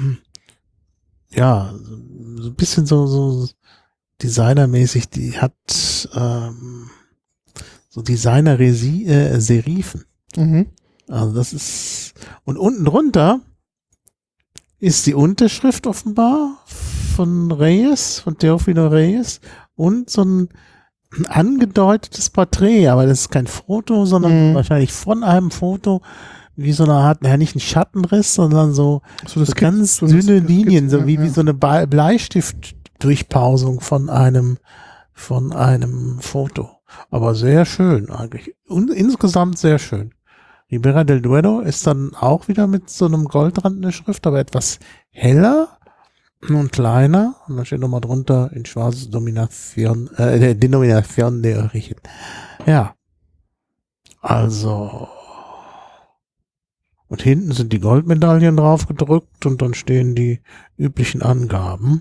ja, so ein bisschen so, so designermäßig, die hat ähm, so Designer-Serifen. Mhm. Also das ist, und unten drunter ist die Unterschrift offenbar von Reyes, von Teofilo Reyes und so ein angedeutetes Porträt, aber das ist kein Foto, sondern Mhm. wahrscheinlich von einem Foto, wie so eine Art, naja, nicht ein Schattenriss, sondern so, So, so das ganz so eine dünne Skizze, Linien, so ja, wie, ja. wie so eine Be- Bleistiftdurchpausung von einem, von einem Foto. Aber sehr schön eigentlich. Und insgesamt sehr schön. Ribera del Duero ist dann auch wieder mit so einem Goldrand in der Schrift, aber etwas heller und kleiner. Und dann steht nochmal drunter in schwarz Domination, äh, Denomination de Origen. Ja. Also. Und hinten sind die Goldmedaillen drauf gedrückt und dann stehen die üblichen Angaben.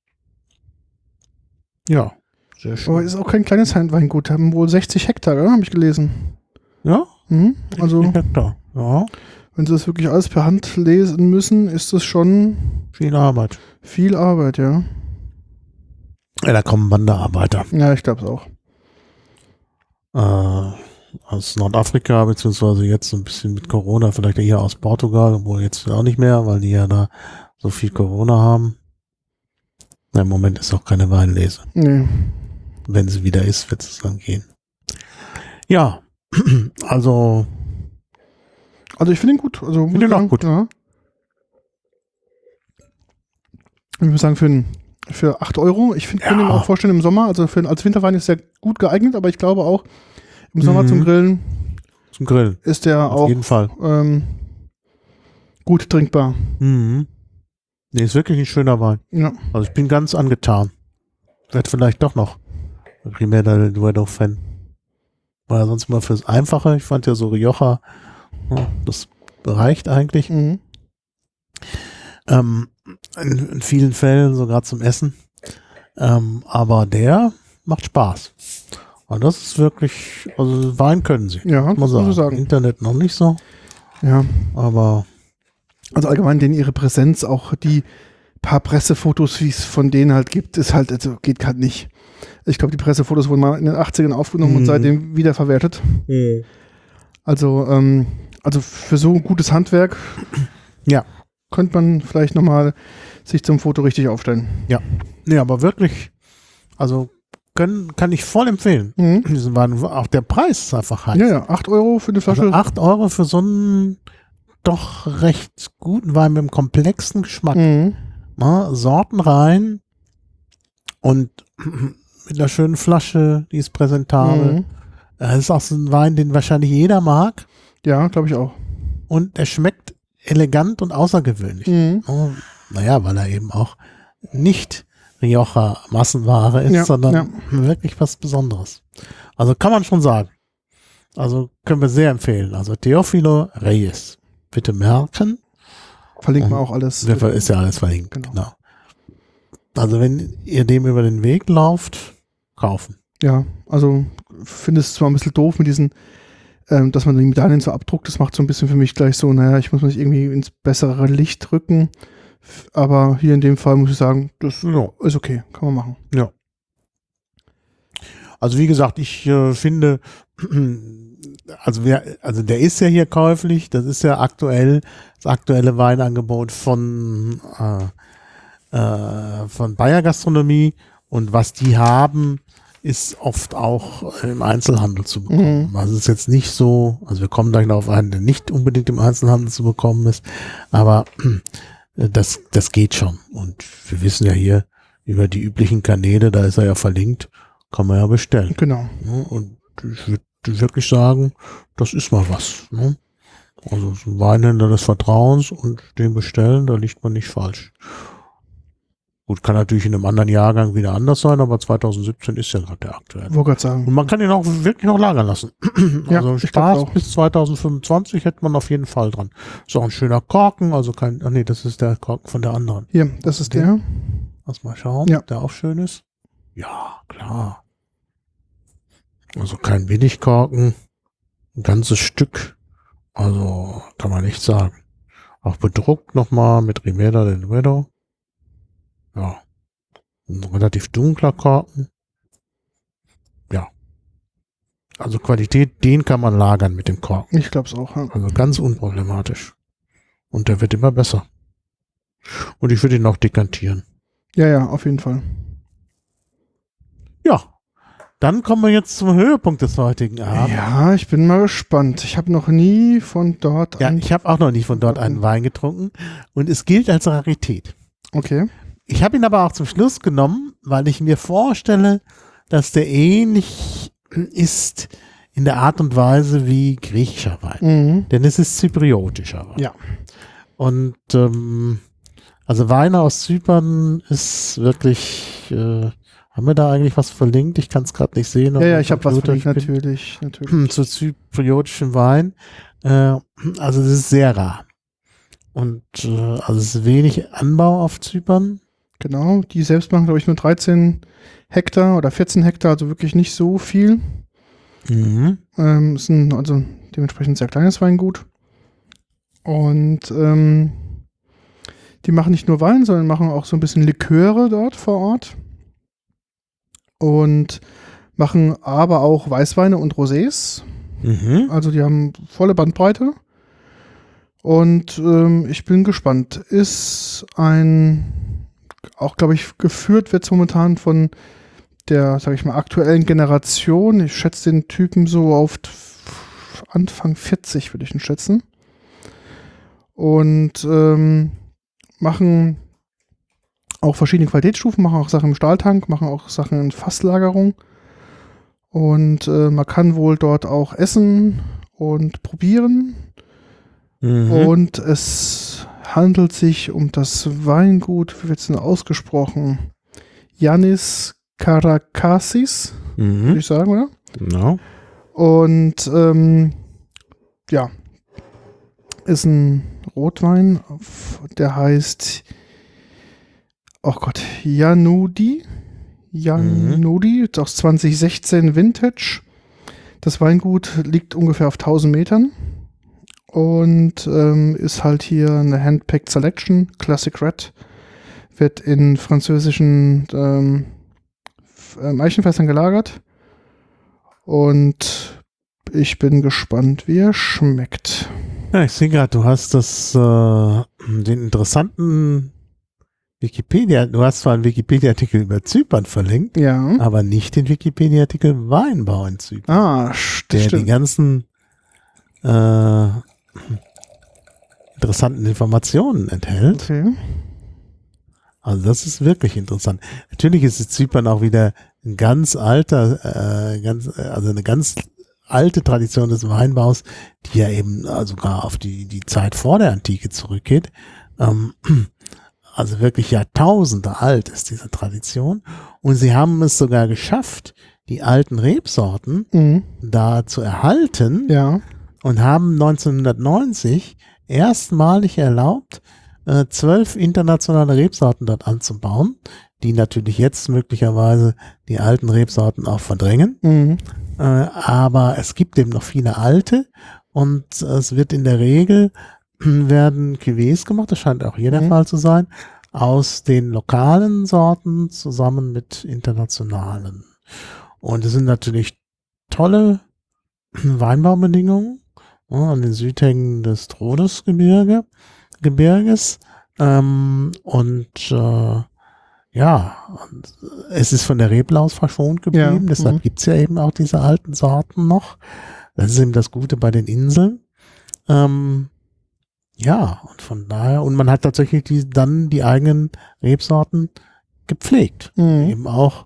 Ja. Sehr schön. Aber ist auch kein kleines Weingut. Haben wohl sechzig Hektar, habe ich gelesen. Ja? Mhm. Also, Hektar. Ja. wenn sie das wirklich alles per Hand lesen müssen, ist das schon Viel Arbeit. viel Arbeit, ja. Ja, da kommen Wanderarbeiter. Ja, ich glaube es auch. Äh, aus Nordafrika, beziehungsweise jetzt so ein bisschen mit Corona, vielleicht eher aus Portugal, obwohl jetzt auch nicht mehr, weil die ja da so viel Corona haben. Na, im Moment ist auch keine Weinlese. Nee. Wenn sie wieder ist, wird es dann gehen. Ja, also Also ich finde ihn gut. Also, Finde ihn auch gut. Ja. Ich würde sagen, für, ein, für acht Euro. Ich finde, Ja. könnte ihn auch vorstellen im Sommer. Also für, als Winterwein ist er gut geeignet, aber ich glaube auch, im Sommer Mhm. zum Grillen zum Grillen. ist der Auf auch jeden Fall. ähm, gut trinkbar. Mhm. Nee, ist wirklich ein schöner Wein. Ja. Also ich bin ganz angetan. Werd vielleicht doch noch Ribera del Duero-Fan. War ja sonst mal fürs Einfache. Ich fand ja so Rioja, ja, das reicht eigentlich. Mhm. Ähm, in, in vielen Fällen sogar zum Essen. Ähm, aber der macht Spaß. Und das ist wirklich, also Wein können sie. Ja, muss das man muss ich sagen. sagen. Internet noch nicht so, Ja. aber Also allgemein, denen ihre Präsenz, auch die paar Pressefotos, wie es von denen halt gibt, ist halt, also geht halt nicht. Ich glaube, die Pressefotos wurden mal in den achtzigern aufgenommen Mhm. und seitdem wiederverwertet. Also, ähm, also für so ein gutes Handwerk ja. könnte man vielleicht nochmal sich zum Foto richtig aufstellen. Nee, aber wirklich, also können, kann ich voll empfehlen. Mhm. Diesen Wein, auch der Preis ist einfach heiß. Ja, ja, acht Euro für eine Flasche. Also acht Euro für so einen doch recht guten Wein mit einem komplexen Geschmack. Mhm. Na, Sorten rein und mit einer schönen Flasche, die ist präsentabel. Mhm. Das ist auch so ein Wein, den wahrscheinlich jeder mag Ja, glaube ich auch. und er schmeckt elegant und außergewöhnlich. Mhm. Oh, naja, weil er eben auch nicht Rioja Massenware ist, Ja, sondern ja. wirklich was Besonderes. Also kann man schon sagen. Also können wir sehr empfehlen. Also Teofilo Reyes. Bitte merken. Verlinken wir Mhm. auch alles. Ist ja alles verlinkt. Genau. Genau. Also wenn ihr dem über den Weg lauft, kaufen. Ja, also finde es zwar ein bisschen doof mit diesen, ähm, dass man die Medaillen so abdruckt, das macht so ein bisschen für mich gleich so, naja, ich muss mich irgendwie ins bessere Licht rücken, F- aber hier in dem Fall muss ich sagen, das Ja. ist okay, kann man machen. Ja. Also wie gesagt, ich äh, finde, also wer, also der ist ja hier käuflich, das ist ja aktuell, das aktuelle Weinangebot von, äh, äh, von Bayer Gastronomie und was die haben, ist oft auch im Einzelhandel zu bekommen. Mhm. Also es ist jetzt nicht so, also wir kommen gleich noch auf einen, der nicht unbedingt im Einzelhandel zu bekommen ist, aber das, das geht schon. Und wir wissen ja hier über die üblichen Kanäle, da ist er ja verlinkt, kann man ja bestellen. Genau. Und ich würde wirklich sagen, das ist mal was. Ne? Also so ein Weinhändler des Vertrauens und den bestellen, da liegt man nicht falsch. Gut, kann natürlich in einem anderen Jahrgang wieder anders sein, aber zwanzig siebzehn ist ja gerade der aktuelle. Wollte gerade sagen. Und man kann ihn auch wirklich noch lagern lassen. Ja, also Spaß bis zwanzig fünfundzwanzig hätte man auf jeden Fall dran. Ist auch ein schöner Korken, also kein, ach nee, das ist der Korken von der anderen. Hier, das ist der. Lass mal schauen, ja. ob der auch schön ist. Ja, klar. Also kein Billigkorken, ein ganzes Stück. Also kann man nicht sagen. Auch bedruckt nochmal mit Rimeda del Duero. Ja, ein relativ dunkler Korken. Ja. Also Qualität, den kann man lagern mit dem Korken. Ich glaube es auch. Ja. Also ganz unproblematisch. Und der wird immer besser. Und ich würde ihn auch dekantieren. Ja, ja, auf jeden Fall. Ja. Dann kommen wir jetzt zum Höhepunkt des heutigen Abends. Ja, ich bin mal gespannt. Ich habe noch nie von dort... Ja, ich habe auch noch nie von dort einen Wein getrunken. Und es gilt als Rarität. Okay. Ich habe ihn aber auch zum Schluss genommen, weil ich mir vorstelle, dass der ähnlich ist in der Art und Weise wie griechischer Wein. Mhm. Denn es ist zypriotischer Wein. Ja. Und ähm, also Weine aus Zypern ist wirklich, äh, haben wir da eigentlich was verlinkt? Ich kann es gerade nicht sehen. Ja, ja, ich habe was verlinkt, natürlich. natürlich. Zu zypriotischen Wein. Äh, also es ist sehr rar. Und äh, also es ist wenig Anbau auf Zypern. Genau, die selbst machen, glaube ich, nur dreizehn Hektar oder vierzehn Hektar, also wirklich nicht so viel. Mhm. Ähm, ist ein, also dementsprechend sehr kleines Weingut. Und ähm, die machen nicht nur Wein, sondern machen auch so ein bisschen Liköre dort vor Ort. Und machen aber auch Weißweine und Rosés. Mhm. Also die haben volle Bandbreite. Und ähm, ich bin gespannt. Ist ein, auch glaube ich, geführt wird es momentan von der, sage ich mal, aktuellen Generation. Ich schätze den Typen so auf Anfang vierzig, würde ich ihn schätzen. Und ähm, machen auch verschiedene Qualitätsstufen, machen auch Sachen im Stahltank, machen auch Sachen in Fasslagerung. Und äh, man kann wohl dort auch essen und probieren. Mhm. Und es handelt sich um das Weingut, wie wird es denn ausgesprochen? Yannis Karakassis, mhm. würde ich sagen, oder? Genau. Und ähm, ja, ist ein Rotwein, der heißt, oh Gott, Janudi. Janudi, mhm. aus zwanzig sechzehn Vintage. Das Weingut liegt ungefähr auf tausend Metern. Und ähm, ist halt hier eine Handpicked Selection, Classic Red, wird in französischen ähm, Eichenfässern gelagert und ich bin gespannt, wie er schmeckt. Ja, ich sehe gerade, du hast das, äh, den interessanten Wikipedia, du hast zwar einen Wikipedia-Artikel über Zypern verlinkt, ja, aber nicht den Wikipedia-Artikel Weinbau in Zypern. Ah, der stimmt. die ganzen äh, interessanten Informationen enthält. Okay. Also das ist wirklich interessant. Natürlich ist es Zypern auch wieder ein ganz alter, äh, ganz, also eine ganz alte Tradition des Weinbaus, die ja eben sogar auf die, die Zeit vor der Antike zurückgeht. Ähm, also wirklich Jahrtausende alt ist diese Tradition. Und sie haben es sogar geschafft, die alten Rebsorten Mhm. da zu erhalten. Ja. Und haben neunzehnhundertneunzig erstmalig erlaubt, äh, zwölf internationale Rebsorten dort anzubauen, die natürlich jetzt möglicherweise die alten Rebsorten auch verdrängen. Mhm. Äh, aber es gibt eben noch viele alte und es wird in der Regel werden Cuvées gemacht, das scheint auch hier der Mhm. Fall zu sein, aus den lokalen Sorten zusammen mit internationalen. Und es sind natürlich tolle Weinbaubedingungen ja, an den Südhängen des Rhodosgebirge, Gebirges. Ähm, und äh, ja, und es ist von der Reblaus verschont geblieben, Ja, deshalb mhm. gibt's ja eben auch diese alten Sorten noch. Das ist eben das Gute bei den Inseln. Ähm, ja, und von daher, und man hat tatsächlich die, dann die eigenen Rebsorten gepflegt. Mhm. Eben auch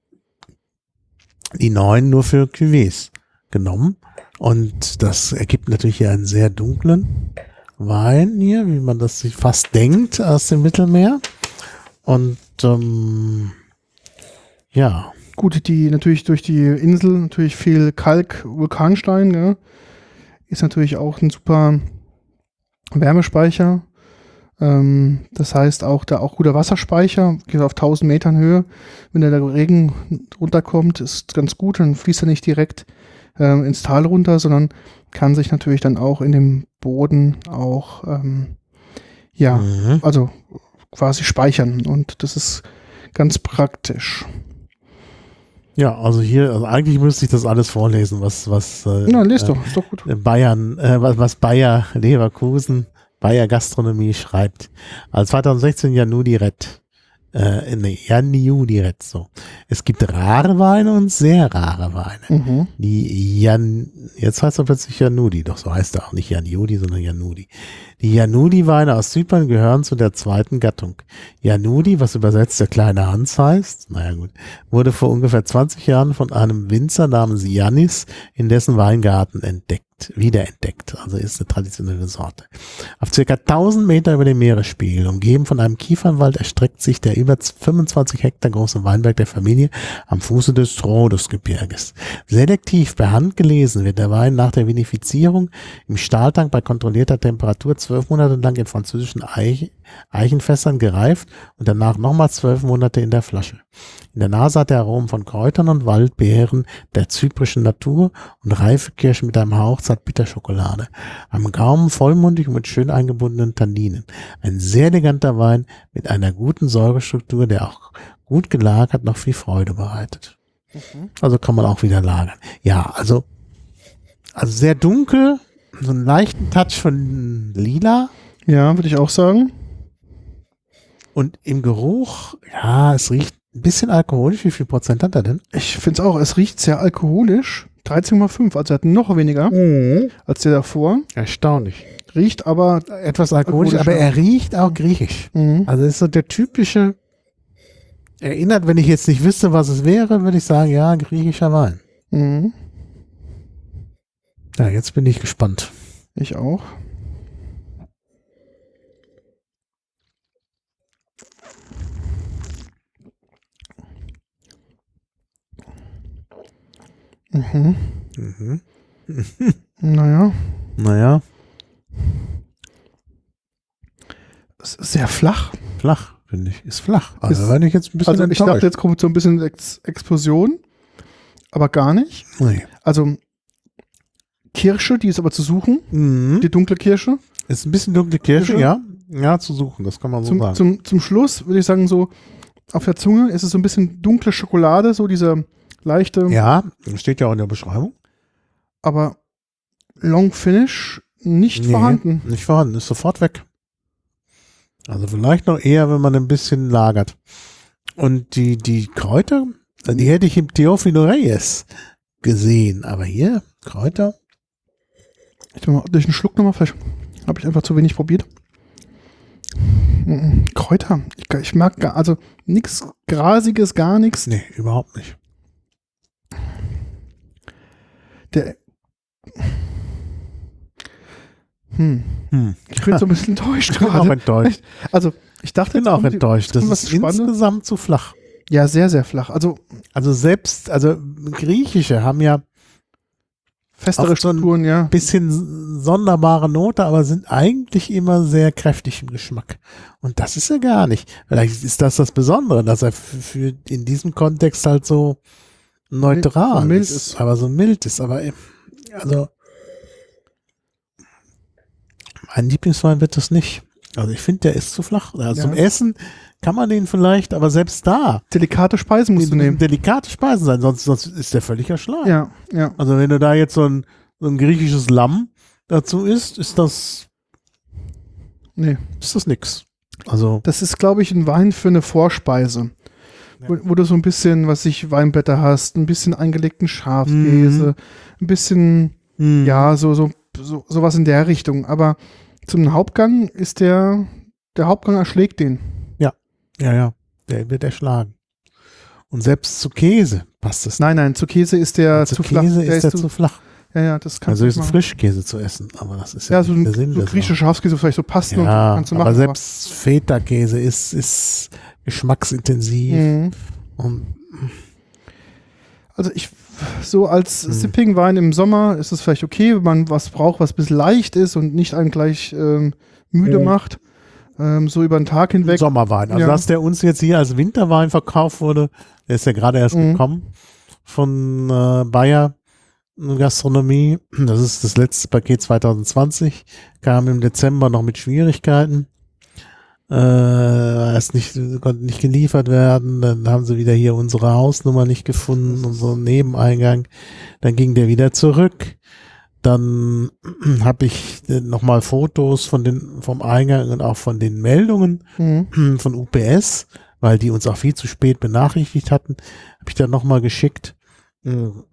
die neuen nur für Cuvées genommen. Und das ergibt natürlich hier einen sehr dunklen Wein hier, wie man das sich fast denkt aus dem Mittelmeer. Und ähm, ja. Gut, die natürlich durch die Insel natürlich viel Kalk, Vulkanstein, ja, ist natürlich auch ein super Wärmespeicher. Ähm, das heißt auch da auch guter Wasserspeicher, geht auf tausend Metern Höhe. Wenn da der Regen runterkommt, ist ganz gut, dann fließt er nicht direkt ähm, ins Tal runter, sondern kann sich natürlich dann auch in dem Boden auch ähm, ja, Mhm. also quasi speichern, und das ist ganz praktisch. Ja, also hier, also eigentlich müsste ich das alles vorlesen, was, was äh, Na, lest äh, doch, ist doch gut. Bayern, äh, was, was Bayer Leverkusen, Bayer Gastronomie schreibt. Also zweitausendsechzehn Janudi Red. Äh, nee, Janudi Red, so. Es gibt rare Weine und sehr rare Weine. Mhm. Die Jan, jetzt heißt er plötzlich Janudi, doch so heißt er auch nicht Janudi, sondern Janudi. Die Janudi-Weine aus Zypern gehören zu der zweiten Gattung. Janudi, was übersetzt der kleine Hans heißt, naja gut, wurde vor ungefähr zwanzig Jahren von einem Winzer namens Yannis in dessen Weingarten entdeckt, wiederentdeckt, also ist eine traditionelle Sorte. Auf circa tausend Meter über dem Meeresspiegel, umgeben von einem Kiefernwald, erstreckt sich der über fünfundzwanzig Hektar große Weinberg der Familie am Fuße des Rhodosgebirges. Selektiv per Hand gelesen wird der Wein nach der Vinifizierung im Stahltank bei kontrollierter Temperatur zwölf Monate lang in französischen Eich Eichenfässern gereift und danach nochmal zwölf Monate in der Flasche. In der Nase hat er Aromen von Kräutern und Waldbeeren der zyprischen Natur und reife Kirschen mit einem Hauch Zartbitterschokolade. Am Gaumen vollmundig und mit schön eingebundenen Tanninen. Ein sehr eleganter Wein mit einer guten Säurestruktur, der auch gut gelagert noch viel Freude bereitet. Mhm. Also kann man auch wieder lagern. Ja, also, also sehr dunkel, so einen leichten Touch von Lila. Ja, würde ich auch sagen. Und im Geruch, ja, es riecht ein bisschen alkoholisch. Wie viel Prozent hat er denn? Ich finde es auch, es riecht sehr alkoholisch. dreizehn Komma fünf, also er hat noch weniger als der davor. Erstaunlich. Riecht aber, Etwas alkoholisch, aber er riecht auch griechisch. mhm. Also ist so der typische, erinnert, wenn ich jetzt nicht wüsste, was es wäre, würde ich sagen, ja, griechischer Wein. Mhm. Ja, jetzt bin ich gespannt. Ich auch. Mhm. Mhm. Naja, Naja, es ist sehr flach. flach, finde ich. Ist flach. Also Ist- wenn ich jetzt ein bisschen Also ich dachte, enttäuscht. jetzt kommt so ein bisschen Ex Explosion, aber gar nicht. Nee. Also Kirsche, die ist aber zu suchen, Mhm. die dunkle Kirsche. Ist ein bisschen dunkle Kirsche, Kirsche? ja. Ja, zu suchen, das kann man so Zum, sagen. zum, zum Schluss würde ich sagen, so auf der Zunge ist es so ein bisschen dunkle Schokolade, so diese leichte, Ja, steht ja auch in der Beschreibung. aber Long Finish nicht Nee, vorhanden. Nicht vorhanden, ist sofort weg. Also vielleicht noch eher, wenn man ein bisschen lagert. Und die, die Kräuter, die hätte ich im Teofilo Reyes gesehen. Aber hier, Kräuter, Ich tu mal durch einen Schluck nochmal, vielleicht habe ich einfach zu wenig probiert. Mhm. Kräuter, ich, ich mag gar, also nichts Grasiges, gar nichts. nee, überhaupt nicht. Der, hm, Hm. ich bin so ein bisschen enttäuscht Ich bin auch gerade. enttäuscht. Also ich dachte, Ich bin jetzt auch kommt die- enttäuscht. Das kommt was ist Spannendes. insgesamt zu flach. Ja, sehr, sehr flach. Also Also selbst, also Griechische haben ja festere Auch so ein- Strukturen, ja. bisschen sonderbare Note, aber sind eigentlich immer sehr kräftig im Geschmack. Und das ist er gar nicht. Vielleicht ist das das Besondere, dass er für, für in diesem Kontext halt so neutral so mild ist, ist. aber so mild ist. Aber äh, also mein Lieblingswein wird das nicht. Also ich finde, der ist zu flach. Also Ja. zum Essen kann man den vielleicht, aber selbst da Delikate Speisen musst du müssen nehmen. delikate Speisen sein, sonst, sonst ist der völlig erschlagen. Ja, ja. Also wenn du da jetzt so ein, so ein griechisches Lamm dazu isst, ist das, Nee. ist das nix. Also Das ist, glaube ich, ein Wein für eine Vorspeise. Ja. Wo, wo du so ein bisschen, was ich, Weinblätter hast, ein bisschen eingelegten Schafskäse, ein bisschen, mhm. ja, so, so, so, sowas in der Richtung. Aber zum Hauptgang ist der, der Hauptgang erschlägt den. Ja, ja, der wird erschlagen. Und selbst zu Käse passt es. Nein, nein, zu Käse ist der zu zu Käse flach. ist Der der zu flach. Ja, ja, das kannst Also du ist ein machen. Frischkäse zu essen, aber das ist ja, Ja, so nicht ein der Sinn. so der griechischer Sache. Schafskäse vielleicht so passen und Ja, kannst du aber machen. selbst Feta-Käse ist, ist geschmacksintensiv. Mhm. Und Also ich, so als Hm. Sipping-Wein im Sommer ist es vielleicht okay, wenn man was braucht, was ein bisschen leicht ist und nicht einen gleich ähm, müde Ja. macht. Ähm, so über den Tag hinweg. Sommerwein. Also Ja. dass der uns jetzt hier als Winterwein verkauft wurde, der ist ja gerade erst Mhm. gekommen von äh, Bayer Gastronomie. Das ist das letzte Paket zwanzig zwanzig. Kam im Dezember noch mit Schwierigkeiten. Äh, ist nicht, konnte nicht geliefert werden. Dann haben sie wieder hier unsere Hausnummer nicht gefunden, unseren Nebeneingang. Dann ging der wieder zurück. Dann habe ich nochmal Fotos von den, vom Eingang und auch von den Meldungen Mhm. von U P S, weil die uns auch viel zu spät benachrichtigt hatten, habe ich dann nochmal geschickt und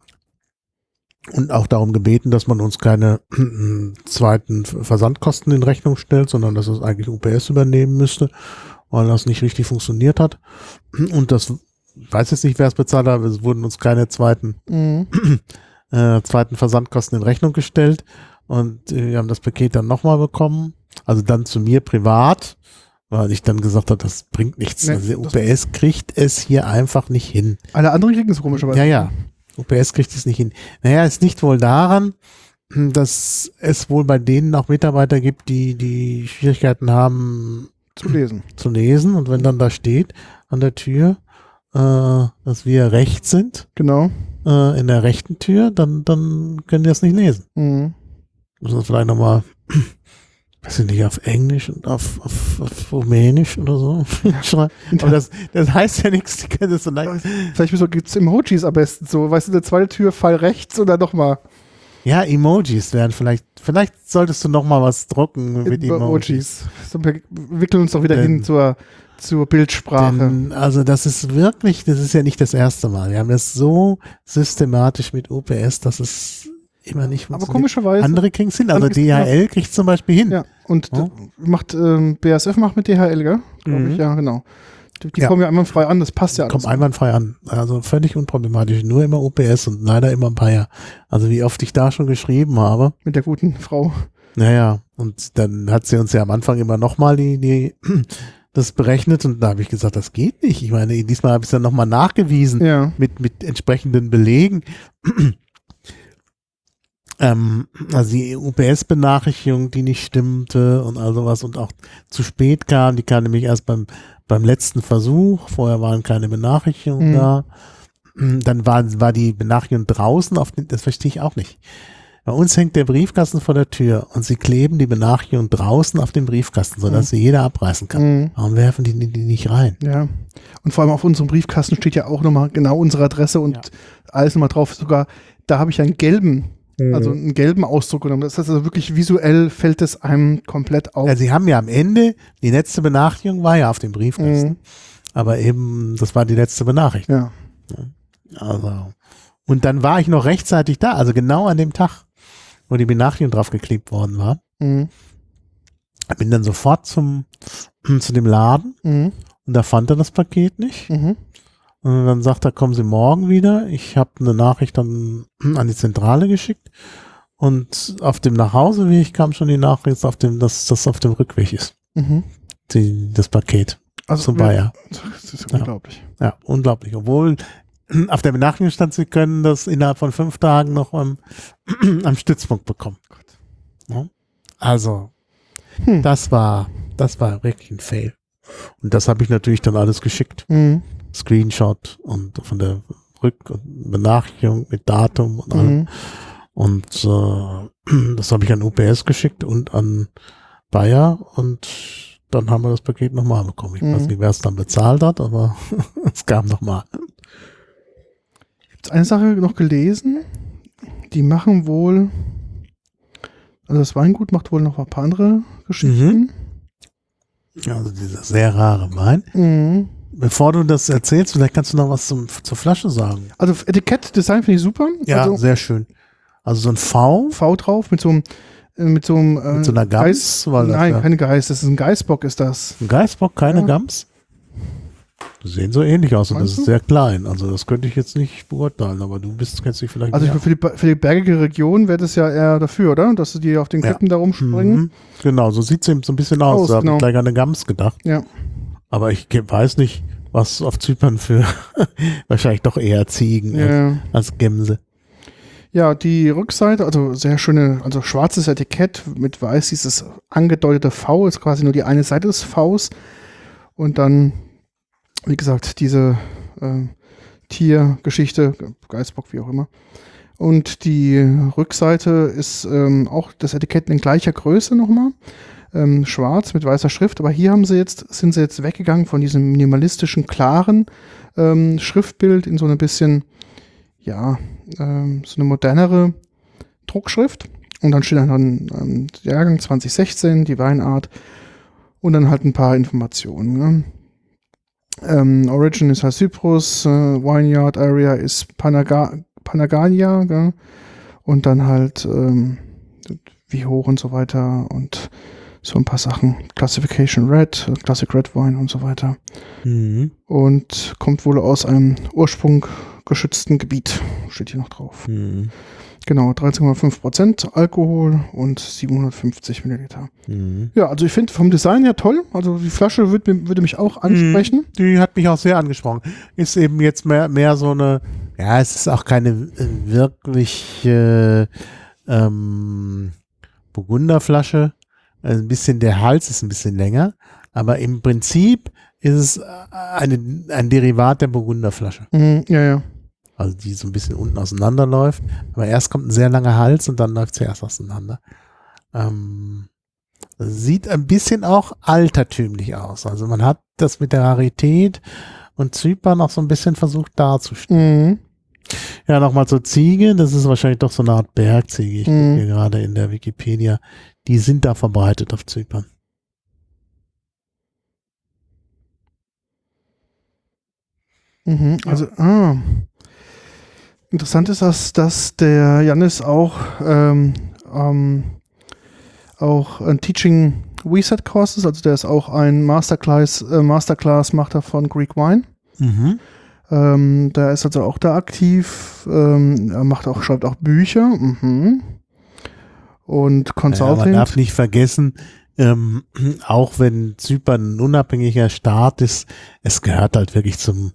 auch darum gebeten, dass man uns keine zweiten Versandkosten in Rechnung stellt, sondern dass es eigentlich U P S übernehmen müsste, weil das nicht richtig funktioniert hat. Und das, ich weiß jetzt nicht, wer es bezahlt hat, aber es wurden uns keine zweiten Mhm. äh, zweiten Versandkosten in Rechnung gestellt und äh, wir haben das Paket dann nochmal bekommen, also dann zu mir privat, weil ich dann gesagt habe, das bringt nichts. Nee, also der das- U P S kriegt es hier einfach nicht hin. Alle anderen kriegen es komischerweise. Ja, ja, U P S kriegt es nicht hin. Naja, es liegt wohl daran, dass es wohl bei denen auch Mitarbeiter gibt, die die Schwierigkeiten haben Zu lesen. zu lesen und wenn dann da steht an der Tür, äh, dass wir rechts sind, Genau. äh, in der rechten Tür, dann, dann können die das nicht lesen. Mhm. Müssen wir vielleicht nochmal, weiß ich nicht, auf Englisch und auf, auf, auf Rumänisch oder so schreiben. Aber das, das heißt ja nichts, die können das so leicht. Vielleicht gibt es Emojis am besten so. Weißt du, eine zweite Tür, Fall rechts oder nochmal Ja, Emojis wären vielleicht, vielleicht solltest du nochmal was drucken mit Emojis. Emojis. So, wir wickeln uns doch wieder Denn- hin zur, zur Bildsprache. Denn, also das ist wirklich, das ist ja nicht das erste Mal. Wir haben das so systematisch mit U P S, dass es immer nicht Aber funktioniert. komischerweise. Andere kriegen es hin, also andere D H L kriegt zum Beispiel hin. Ja, und Ja. d- macht ähm, B A S F macht mit D H L, gell? Glaube Mhm. ich, ja, genau. Die, die Ja. kommen ja einmal frei an, das passt ja alles. Kommt einwandfrei an. Also völlig unproblematisch. Nur immer U P S und leider immer Bayer. Also wie oft ich da schon geschrieben habe. Mit der guten Frau. Naja, und dann hat sie uns ja am Anfang immer nochmal die, die, das berechnet und da habe ich gesagt, das geht nicht. Ich meine, diesmal habe ich es dann nochmal nachgewiesen Ja. mit, mit entsprechenden Belegen. ähm, also die U P S-Benachrichtigung, die nicht stimmte und all sowas und auch zu spät kam, die kam nämlich erst beim, beim letzten Versuch, vorher waren keine Benachrichtigungen Mhm. da. Dann war, war die Benachrichtigung draußen, auf den, das verstehe ich auch nicht. Bei uns hängt der Briefkasten vor der Tür und sie kleben die Benachrichtigung draußen auf den Briefkasten, sodass Mhm. sie jeder abreißen kann. Mhm. Warum werfen die die nicht rein? Ja. Und vor allem auf unserem Briefkasten steht ja auch nochmal genau unsere Adresse und Ja. alles nochmal drauf. Sogar, da habe ich einen gelben, also einen gelben Ausdruck genommen. Das heißt also wirklich visuell fällt es einem komplett auf. Ja, sie haben ja am Ende, die letzte Benachrichtigung war ja auf dem Briefkasten, Mhm. aber eben, das war die letzte Benachrichtigung. Ja. Also. Und dann war ich noch rechtzeitig da, also genau an dem Tag, wo die Benachrichtigung draufgeklebt worden war. Mhm. Bin dann sofort zum, zu dem Laden Mhm. und da fand er das Paket nicht. Mhm. Und dann sagt er, kommen Sie morgen wieder. Ich habe eine Nachricht dann an die Zentrale geschickt und auf dem Nachhauseweg kam schon die Nachricht, auf dem, dass das auf dem Rückweg ist, Mhm. die, das Paket Also zum wir- Bayer. Das ist Ja. unglaublich. Ja, unglaublich. Obwohl auf der Benachrichtigung stand, Sie können das innerhalb von fünf Tagen noch am, am Stützpunkt bekommen. Ja. Also, Hm. das war, das war wirklich ein Fail. Und das habe ich natürlich dann alles geschickt. Mhm. Screenshot und von der Rück- und Benachrichtigung mit Datum und allem. Mhm. Und äh, das habe ich an U P S geschickt und an Bayer und dann haben wir das Paket nochmal bekommen. Ich Mhm. weiß nicht, wer es dann bezahlt hat, aber es kam nochmal. Eine Sache noch gelesen, die machen wohl, also das Weingut macht wohl noch ein paar andere Geschichten. Also dieser sehr rare Wein. Mhm. Bevor du das erzählst, vielleicht kannst du noch was zum, zur Flasche sagen. Also Etikett-Design finde ich super. Ja, also, sehr schön. Also so ein V. V drauf mit so einem äh, mit so einem äh, Mit so einer Gams? Geist, Weil das nein, ja- keine Geist, das ist ein Geißbock ist das. Ein Geißbock, keine Ja. Gams? Die sehen so ähnlich aus und Meinst das du? ist sehr klein. Also das könnte ich jetzt nicht beurteilen, aber du bist, kennst dich vielleicht Also mehr. für die, für die bergige Region wäre das ja eher dafür, oder? Dass die auf den Ja. Klippen da rumspringen. Mhm. Genau, so sieht es eben so ein bisschen aus. Aus, Da habe genau. ich gleich an eine Gams gedacht. Ja. Aber ich ge- weiß nicht, was auf Zypern für wahrscheinlich doch eher Ziegen als, Ja. als Gämse. Ja, die Rückseite, also sehr schöne, also schwarzes Etikett mit weiß, dieses angedeutete V, ist quasi nur die eine Seite des Vs. Und dann, wie gesagt, diese äh, Tiergeschichte, Geißbock, wie auch immer. Und die Rückseite ist ähm, auch das Etikett in gleicher Größe nochmal. Ähm, schwarz mit weißer Schrift, aber hier haben sie jetzt, sind sie jetzt weggegangen von diesem minimalistischen, klaren ähm, Schriftbild in so ein bisschen, ja, ähm, so eine modernere Druckschrift. Und dann steht dann, dann Jahrgang zwanzig sechzehn, die Weinart und dann halt ein paar Informationen. Ne? Ähm, Origin ist halt Cyprus, äh, Vineyard Area ist Panaga Panagania, gell? Und dann halt ähm, wie hoch und so weiter und so ein paar Sachen. Classification Red, Classic Red Wine und so weiter. Mhm. Und kommt wohl aus einem ursprunggeschützten Gebiet, steht hier noch drauf. Mhm. Genau, dreizehn Komma fünf Prozent Alkohol und siebenhundertfünfzig Milliliter. Mhm. Ja, also ich finde vom Design her toll. Also die Flasche würd, würde mich auch ansprechen. Die hat mich auch sehr angesprochen. Ist eben jetzt mehr, mehr so eine, ja, es ist auch keine äh, wirklich äh, ähm, Burgunderflasche. Also ein bisschen, der Hals ist ein bisschen länger, aber im Prinzip ist es eine, ein Derivat der Burgunderflasche. Mhm, ja, ja. Also die so ein bisschen unten auseinanderläuft. Aber erst kommt ein sehr langer Hals und dann läuft sie erst auseinander. Ähm, sieht ein bisschen auch altertümlich aus. Also man hat das mit der Rarität und Zypern auch so ein bisschen versucht darzustellen. Mhm. Ja, nochmal zur Ziege. Das ist wahrscheinlich doch so eine Art Bergziege. Ich Mhm. gucke hier gerade in der Wikipedia. Die sind da verbreitet auf Zypern. Mhm. Also, ah. Interessant ist, dass, dass der Jannis auch, ähm, ähm, auch ein Teaching Reset Course ist. Also der ist auch ein Masterclass, äh, Masterclass-Macher von Greek Wine. Mhm. Ähm, der ist also auch da aktiv. Ähm, er macht auch, schreibt auch Bücher. Mhm. Und Ja, Consulting. man darf nicht vergessen, ähm, auch wenn Zypern ein unabhängiger Staat ist, es gehört halt wirklich zum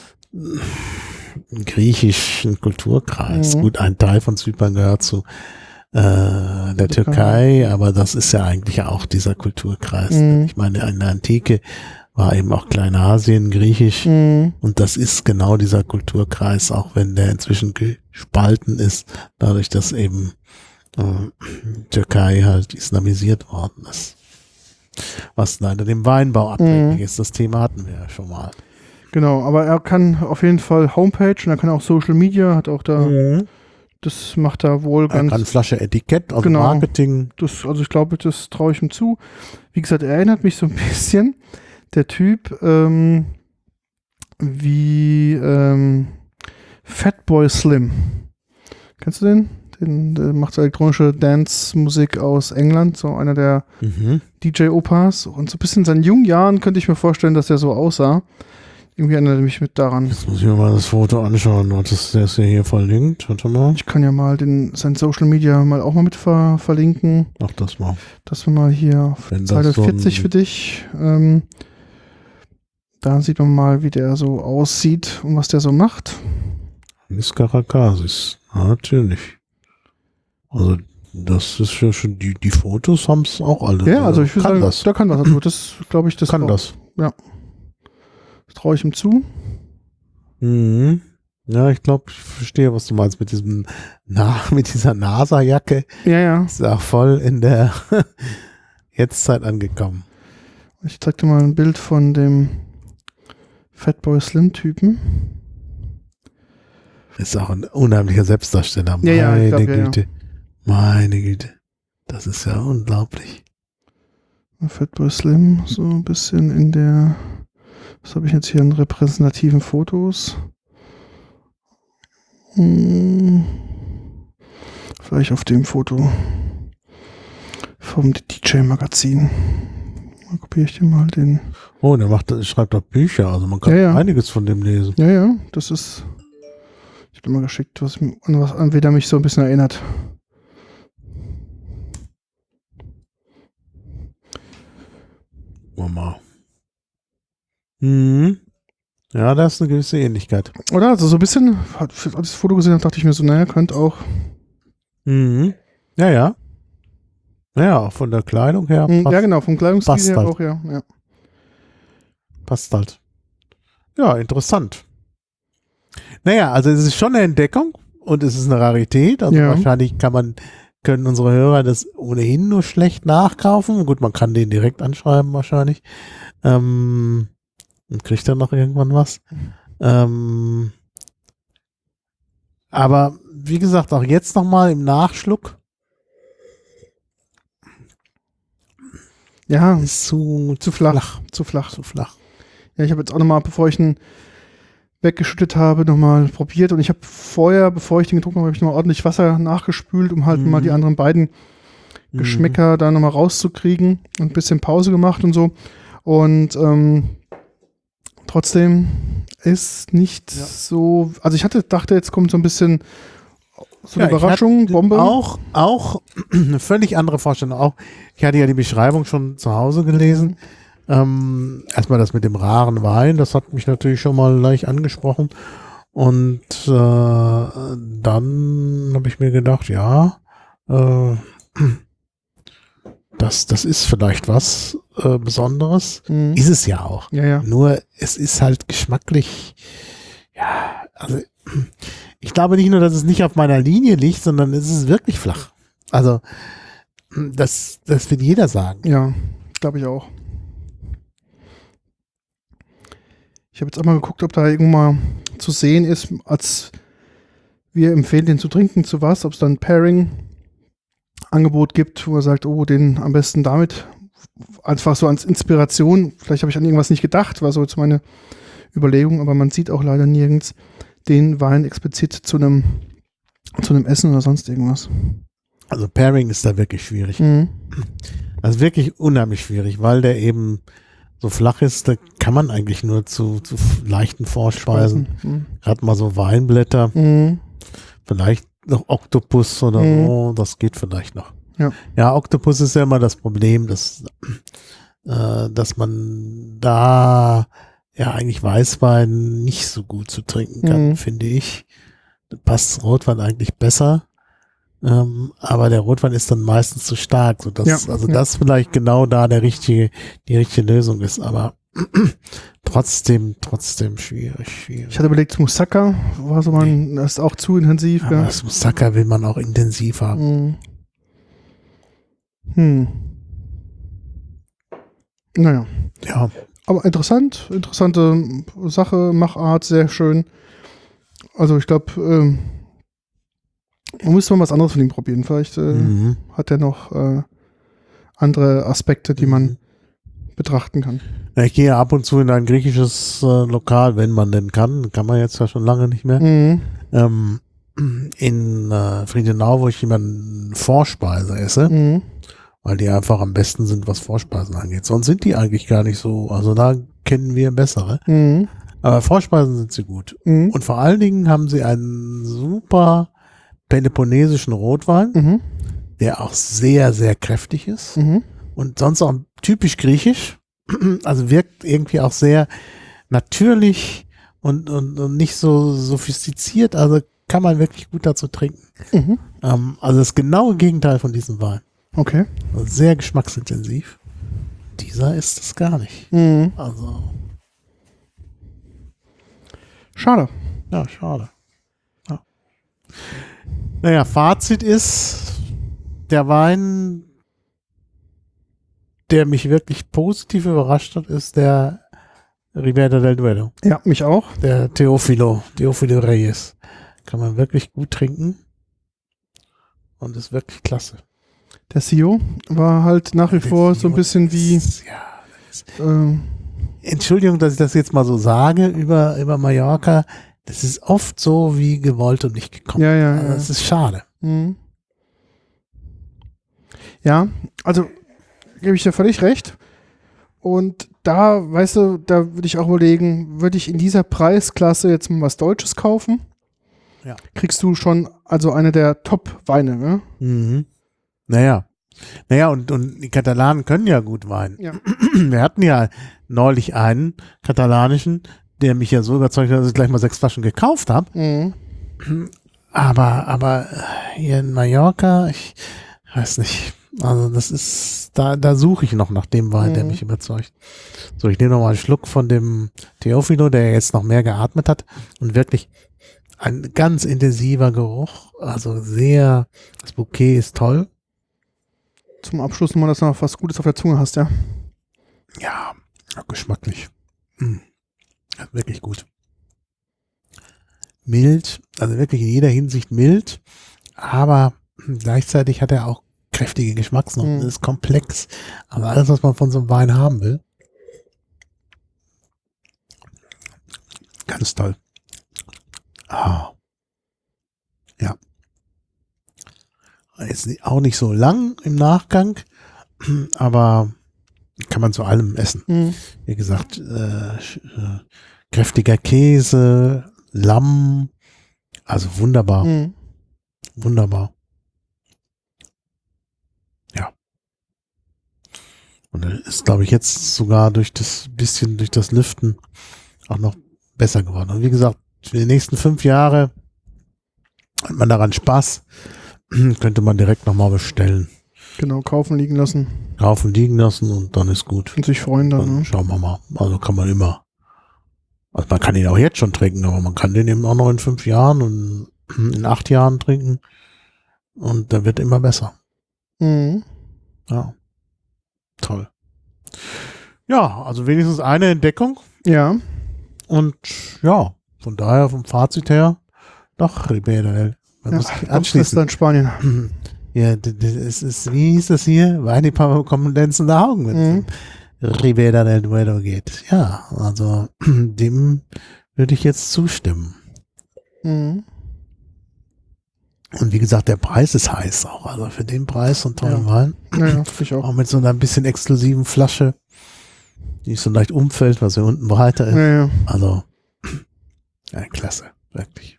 äh, griechischen Kulturkreis. Mhm. Gut, ein Teil von Zypern gehört zu äh, der Türkei, aber das ist ja eigentlich auch dieser Kulturkreis. Mhm. Ich meine, in der Antike war eben auch Kleinasien griechisch Mhm. und das ist genau dieser Kulturkreis, auch wenn der inzwischen gespalten ist, dadurch, dass eben äh, Türkei halt islamisiert worden ist. Was leider dem Weinbau abhängig Mhm. ist. Das Thema hatten wir ja schon mal. Genau, aber er kann auf jeden Fall Homepage und er kann auch Social Media, hat auch da, das macht er wohl Er ganz. kann Flasche Etikett, also Genau. Marketing. Das, also ich glaube, das traue ich ihm zu. Wie gesagt, er erinnert mich so ein bisschen, der Typ, ähm, wie ähm, Fatboy Slim. Kennst du den? Den, der macht so elektronische Dance-Musik aus England, so einer der Mhm. D J-Opas. Und so ein bisschen in seinen jungen Jahren könnte ich mir vorstellen, dass der so aussah. Irgendwie erinnert er mich mit daran. Jetzt muss ich mir mal das Foto anschauen. Das ist, der ist ja hier verlinkt. Warte mal. Ich kann ja mal den, sein Social Media mal auch mal mit ver, verlinken. Mach das mal. Das wir mal hier auf Wenn das Seite so ein- vierzig für dich. Ähm, da sieht man mal, wie der so aussieht und was der so macht. Miskarakasis. Natürlich. Also, das ist ja schon, die, die Fotos haben es auch alle. Ja, also ich würde kann sagen, das. der kann das. Also das glaube ich, das Kann auch. das. Das traue ich ihm zu. Mhm. Ja, ich glaube, ich verstehe, was du meinst mit diesem, na, mit dieser NASA-Jacke. Ja, ja. Ist auch voll in der Jetztzeit angekommen. Ich zeig dir mal ein Bild von dem Fatboy Slim-Typen. Ist auch ein unheimlicher Selbstdarsteller. Ja, ja, ich Meine glaub, ja, Güte. Meine Güte. Das ist ja unglaublich. Fatboy Slim, so ein bisschen in der, was habe ich jetzt hier an repräsentativen Fotos? Hm, vielleicht auf dem Foto vom D J-Magazin. Mal kopiere ich dir mal den. Oh, der macht, schreibt doch Bücher, also man kann Ja, ja. einiges von dem lesen. Ja, ja, das ist. Ich habe dir mal geschickt, was, an was an wen er mich so ein bisschen erinnert. Mama. Mhm. Ja, da ist eine gewisse Ähnlichkeit. Oder? Also so ein bisschen, als ich das Foto gesehen habe, dachte ich mir so, naja, könnte auch. Mhm. Ja, ja. Naja, auch von der Kleidung her. Hm, Passt, ja, genau, vom Kleidungsstil passt her halt. auch, ja. ja. Passt halt. Ja, interessant. Naja, also es ist schon eine Entdeckung und es ist eine Rarität. Also Ja. wahrscheinlich kann man, können unsere Hörer das ohnehin nur schlecht nachkaufen. Gut, man kann den direkt anschreiben wahrscheinlich. Ähm, und kriegt dann noch irgendwann was. Ähm, aber wie gesagt, auch jetzt nochmal im Nachschluck Ja, ist zu, zu flach, flach. Zu flach. Zu flach. Ja, ich habe jetzt auch nochmal, bevor ich ihn weggeschüttet habe, nochmal probiert. Und ich habe vorher, bevor ich den getrunken habe, habe ich nochmal ordentlich Wasser nachgespült, um halt Mhm. mal die anderen beiden Geschmäcker Mhm. da nochmal rauszukriegen und ein bisschen Pause gemacht und so. Und ähm, trotzdem ist nicht Ja. so, also ich hatte, dachte, jetzt kommt so ein bisschen so eine Ja, ich Überraschung, hatte Bombe. Auch, auch eine völlig andere Vorstellung. Auch, ich hatte ja die Beschreibung schon zu Hause gelesen. Ähm, erstmal das mit dem raren Wein, das hat mich natürlich schon mal leicht angesprochen. Und äh, dann habe ich mir gedacht, ja, äh, das, das ist vielleicht was äh, Besonderes. Mhm. Ist es ja auch. Ja, ja. Nur es ist halt geschmacklich, ja, also ich glaube nicht nur, dass es nicht auf meiner Linie liegt, sondern es ist wirklich flach. Also das, das wird jeder sagen. Ja, glaube ich auch. Ich habe jetzt auch mal geguckt, ob da irgendwo mal zu sehen ist, als wir empfehlen, den zu trinken, zu was, ob es dann ein Pairing-Angebot gibt, wo er sagt, oh, den am besten damit, einfach so als Inspiration. Vielleicht habe ich an irgendwas nicht gedacht, war so jetzt meine Überlegung, aber man sieht auch leider nirgends den Wein explizit zu einem zu einem Essen oder sonst irgendwas. Also Pairing ist da wirklich schwierig. Mhm. Also wirklich unheimlich schwierig, weil der eben so flach ist, da kann man eigentlich nur zu, zu leichten Vorspeisen, Mhm. gerade mal so Weinblätter, Mhm. vielleicht noch Oktopus oder Mhm. so, das geht vielleicht noch. Ja. Ja, Oktopus ist ja immer das Problem, dass, äh, dass man da ja eigentlich Weißwein nicht so gut zu trinken kann, Mhm. finde ich. Da passt Rotwein eigentlich besser. Ähm, aber der Rotwein ist dann meistens zu stark, sodass, Ja, also ja. das vielleicht genau da der richtige, die richtige Lösung ist, aber trotzdem, trotzdem schwierig, schwierig. Ich hatte überlegt, Moussaka war so mein, das ist auch zu intensiv. Aber Ja. das Moussaka will man auch intensiv haben. Mhm. Hm. Naja. Ja, Aber interessant, interessante Sache, Machart, sehr schön. Also ich glaube, ähm, man müsste mal was anderes von ihm probieren. Vielleicht äh, mhm. hat er noch äh, andere Aspekte, die man Mhm. betrachten kann. Ja, ich gehe ab und zu in ein griechisches äh, Lokal, wenn man denn kann. Kann man jetzt ja schon lange nicht mehr. Mhm. Ähm, in äh, Friedenau, wo ich jemanden Vorspeise esse, Mhm. weil die einfach am besten sind, was Vorspeisen angeht. Sonst sind die eigentlich gar nicht so. Also da kennen wir bessere. Mhm. Aber Vorspeisen sind sie gut. Mhm. Und vor allen Dingen haben sie einen super peloponnesischen Rotwein, Mhm. der auch sehr, sehr kräftig ist. Mhm. Und sonst auch typisch griechisch. Also wirkt irgendwie auch sehr natürlich und, und, und nicht so sophistiziert. Also kann man wirklich gut dazu trinken. Mhm. Ähm, also das genaue Gegenteil von diesem Wein. Okay. Also sehr geschmacksintensiv. Dieser ist es gar nicht. Mhm. Also, Schade. ja, schade. Ja. Naja, Fazit ist, der Wein, der mich wirklich positiv überrascht hat, ist der Ribera del Duero. Ja, mich auch. Der Teofilo, Teofilo Reyes. Kann man wirklich gut trinken. Und ist wirklich klasse. Der C E O war halt nach wie vor so ein bisschen wie. Ja, das Äh, Entschuldigung, dass ich das jetzt mal so sage über, über Mallorca. Das ist oft so wie gewollt und nicht gekommen. ja, ja, Also ja. das ist schade. Mhm. Ja, also gebe ich dir völlig recht. Und da, weißt du, da würde ich auch überlegen, würde ich in dieser Preisklasse jetzt mal was Deutsches kaufen? Ja. Kriegst du schon also eine der Top-Weine, ne? Mhm. Naja. Naja, und, und die Katalanen können ja gut Wein. Ja. Wir hatten ja neulich einen katalanischen, der mich ja so überzeugt hat, dass ich gleich mal sechs Flaschen gekauft habe. Mhm. Aber, aber hier in Mallorca, ich weiß nicht. Also das ist, da, da suche ich noch nach dem Wein, der Mhm. mich überzeugt. So, ich nehme noch mal einen Schluck von dem Teofilo, der jetzt noch mehr geatmet hat und wirklich ein ganz intensiver Geruch. Also sehr, das Bouquet ist toll. Zum Abschluss nochmal, dass du noch was Gutes auf der Zunge hast, ja? Ja, geschmacklich. Mm, ja, wirklich gut. Mild, also wirklich in jeder Hinsicht mild, aber gleichzeitig hat er auch kräftige Geschmacksnoten, Mhm. ist komplex. Aber alles, was man von so einem Wein haben will, ganz toll. Ah. Ja. Ist auch nicht so lang im Nachgang, aber kann man zu allem essen. Mhm. Wie gesagt, äh, äh, kräftiger Käse, Lamm, also wunderbar, Mhm. wunderbar. Ja. Und er ist, glaube ich, jetzt sogar durch das bisschen, durch das Lüften auch noch besser geworden. Und wie gesagt, für die nächsten fünf Jahre hat man daran Spaß, könnte man direkt nochmal bestellen. Genau, kaufen, liegen lassen Kaufen, liegen lassen und dann ist gut. und sich freuen dann, Dann ne? schauen wir mal. Also kann man immer. Also man kann ihn auch jetzt schon trinken, aber man kann den eben auch noch in fünf Jahren und in acht Jahren trinken. Und der wird immer besser. Mhm. Ja. Toll. Ja, also wenigstens eine Entdeckung. Ja, Und ja, von daher vom Fazit her, doch, Ribera del. Man ja muss sich Schwester anschließen. in Spanien. Ja, d- d- es ist, wie hieß das hier? Wein, die Papa bekommen glänzende Augen, wenn Mhm. es um Ribera del Duero geht. Ja, also dem würde ich jetzt zustimmen. Mhm. Und wie gesagt, der Preis ist heiß auch. Also für den Preis so einen tollen Ja. Wein. Naja, finde ich auch. Auch mit so einer bisschen exklusiven Flasche, die nicht so leicht umfällt, was ja unten breiter ist. Ja, ja. Also, ja, klasse, wirklich.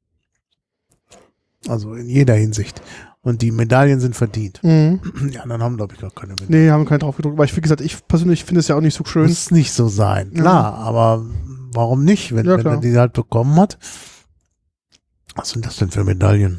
Also in jeder Hinsicht. Und die Medaillen sind verdient. Mhm. Die anderen haben, glaube ich, gar keine Medaillen. Nee, haben keinen drauf gedruckt. Aber ich, wie gesagt, ich persönlich finde es ja auch nicht so schön. Muss nicht so sein, Ja. klar, aber warum nicht, wenn, Ja, wenn er klar. die halt bekommen hat? Was sind das denn für Medaillen?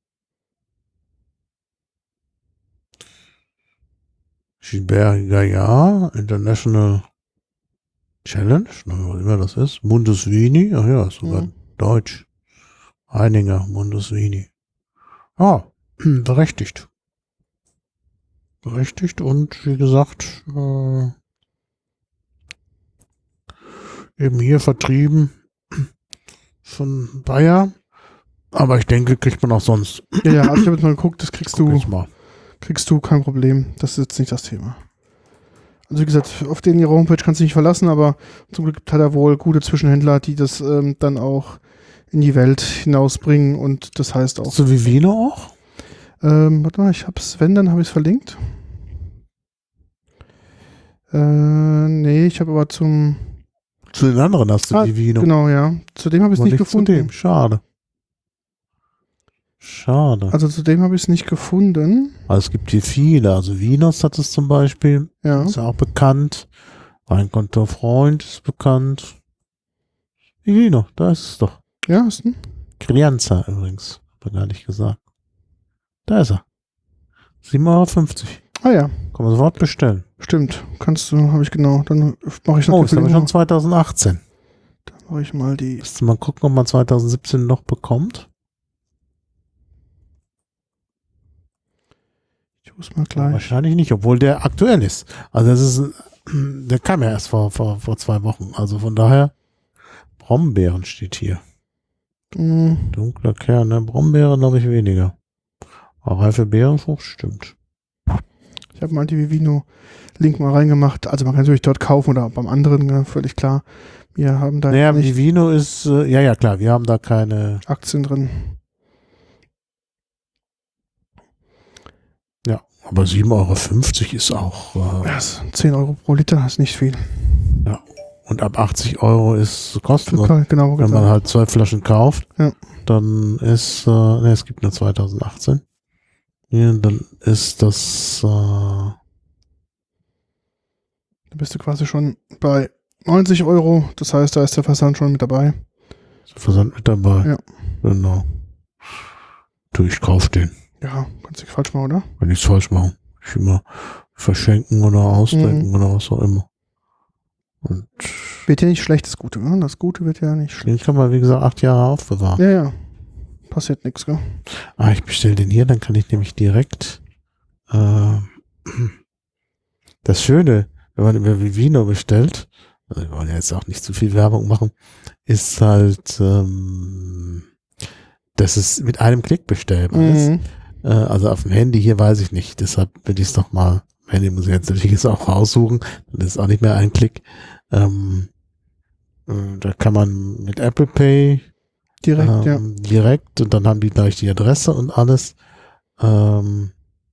Gilbert Gaillard, International Challenge, na, was immer das ist. Mundus-Vini, ach ja, ist sogar Mhm. Deutsch. Heininger, Mundus-Vini. Ja, berechtigt. Berechtigt und wie gesagt, äh, eben hier vertrieben von Bayer. Aber ich denke, kriegt man auch sonst. Ja, ja, also ich habe jetzt mal geguckt, das kriegst Guck du, jetzt mal. kriegst du kein Problem. Das ist jetzt nicht das Thema. Also wie gesagt, auf den ihre Homepage kannst du dich nicht verlassen, aber zum Glück hat er wohl gute Zwischenhändler, die das ähm, dann auch in die Welt hinausbringen und das heißt auch. So wie Vino auch? Ähm, warte mal, ich hab's, wenn, dann habe ich es verlinkt. Äh, nee, ich habe aber zum, Zu den anderen hast du Ah, die Vino. genau, ja, zu dem habe ich es Aber nicht nicht zu gefunden. dem. Schade. Schade. Also zu dem habe ich es nicht gefunden. Also es gibt hier viele. Also Vinos hat es zum Beispiel. Ja, Ist ja auch bekannt. Weinkontor Freund ist bekannt. Die Vino, da ist es doch. ja, ist ein. Crianza übrigens. Hab ich gar nicht gesagt. Da ist er. sieben Euro fünfzig. Ah ja, Kann man sofort bestellen. stimmt. Kannst du, habe ich genau. Dann mache ich Oh, natürlich ist aber schon zwanzig achtzehn. Dann mache ich mal die. Müsste mal gucken, ob man zwanzig siebzehn noch bekommt. Ich muss mal gleich. Wahrscheinlich nicht, obwohl der aktuell ist. Also das ist, der kam ja erst vor, vor, vor zwei Wochen. Also von daher, Brombeeren steht hier. Hm, Dunkler Kern, ne? Brombeeren glaube ich weniger. Aber reife Beerenfrucht stimmt. habe mal die Vivino-Link mal reingemacht. Also man kann natürlich dort kaufen oder beim anderen, ja, völlig klar. Wir haben da Naja, nicht Vivino ist, äh, ja, ja, klar, wir haben da keine Aktien drin. Ja, aber sieben Euro fünfzig ist auch. Äh, Ja, ist zehn Euro pro Liter, ist nicht viel. Ja. Und ab achtzig Euro ist kostenlos. Genau, wenn man halt zwei Flaschen kauft, ja. dann ist, äh, ne, es gibt nur zwanzig achtzehn. Ja, dann ist das. Äh, Da bist du quasi schon bei neunzig Euro. Das heißt, da ist der Versand schon mit dabei. ist der Versand mit dabei. Ja. Genau. Du, ich kauf den. Ja, kannst du nicht falsch machen, oder? Wenn ich es falsch mache. Ich immer verschenken oder ausdenken Mhm. oder was auch immer. Und Wird ja nicht schlecht, das Gute, ne? Das Gute wird ja nicht schlecht. den kann man, wie gesagt, acht Jahre aufbewahren. Ja, ja. Passiert nichts, gell? Ah, ich bestelle den hier, dann kann ich nämlich direkt. Äh, das Schöne, wenn man über Vivino bestellt, also wir wollen ja jetzt auch nicht zu viel Werbung machen, ist halt, ähm, dass es mit einem Klick bestellbar ist. Mhm. Äh, also auf dem Handy hier weiß ich nicht, deshalb will ich es doch mal, Handy muss ich jetzt natürlich jetzt auch raussuchen, das ist auch nicht mehr ein Klick. Ähm, äh, da kann man mit Apple Pay Direkt, ja. ähm, direkt und dann haben die gleich die Adresse und alles. Ähm,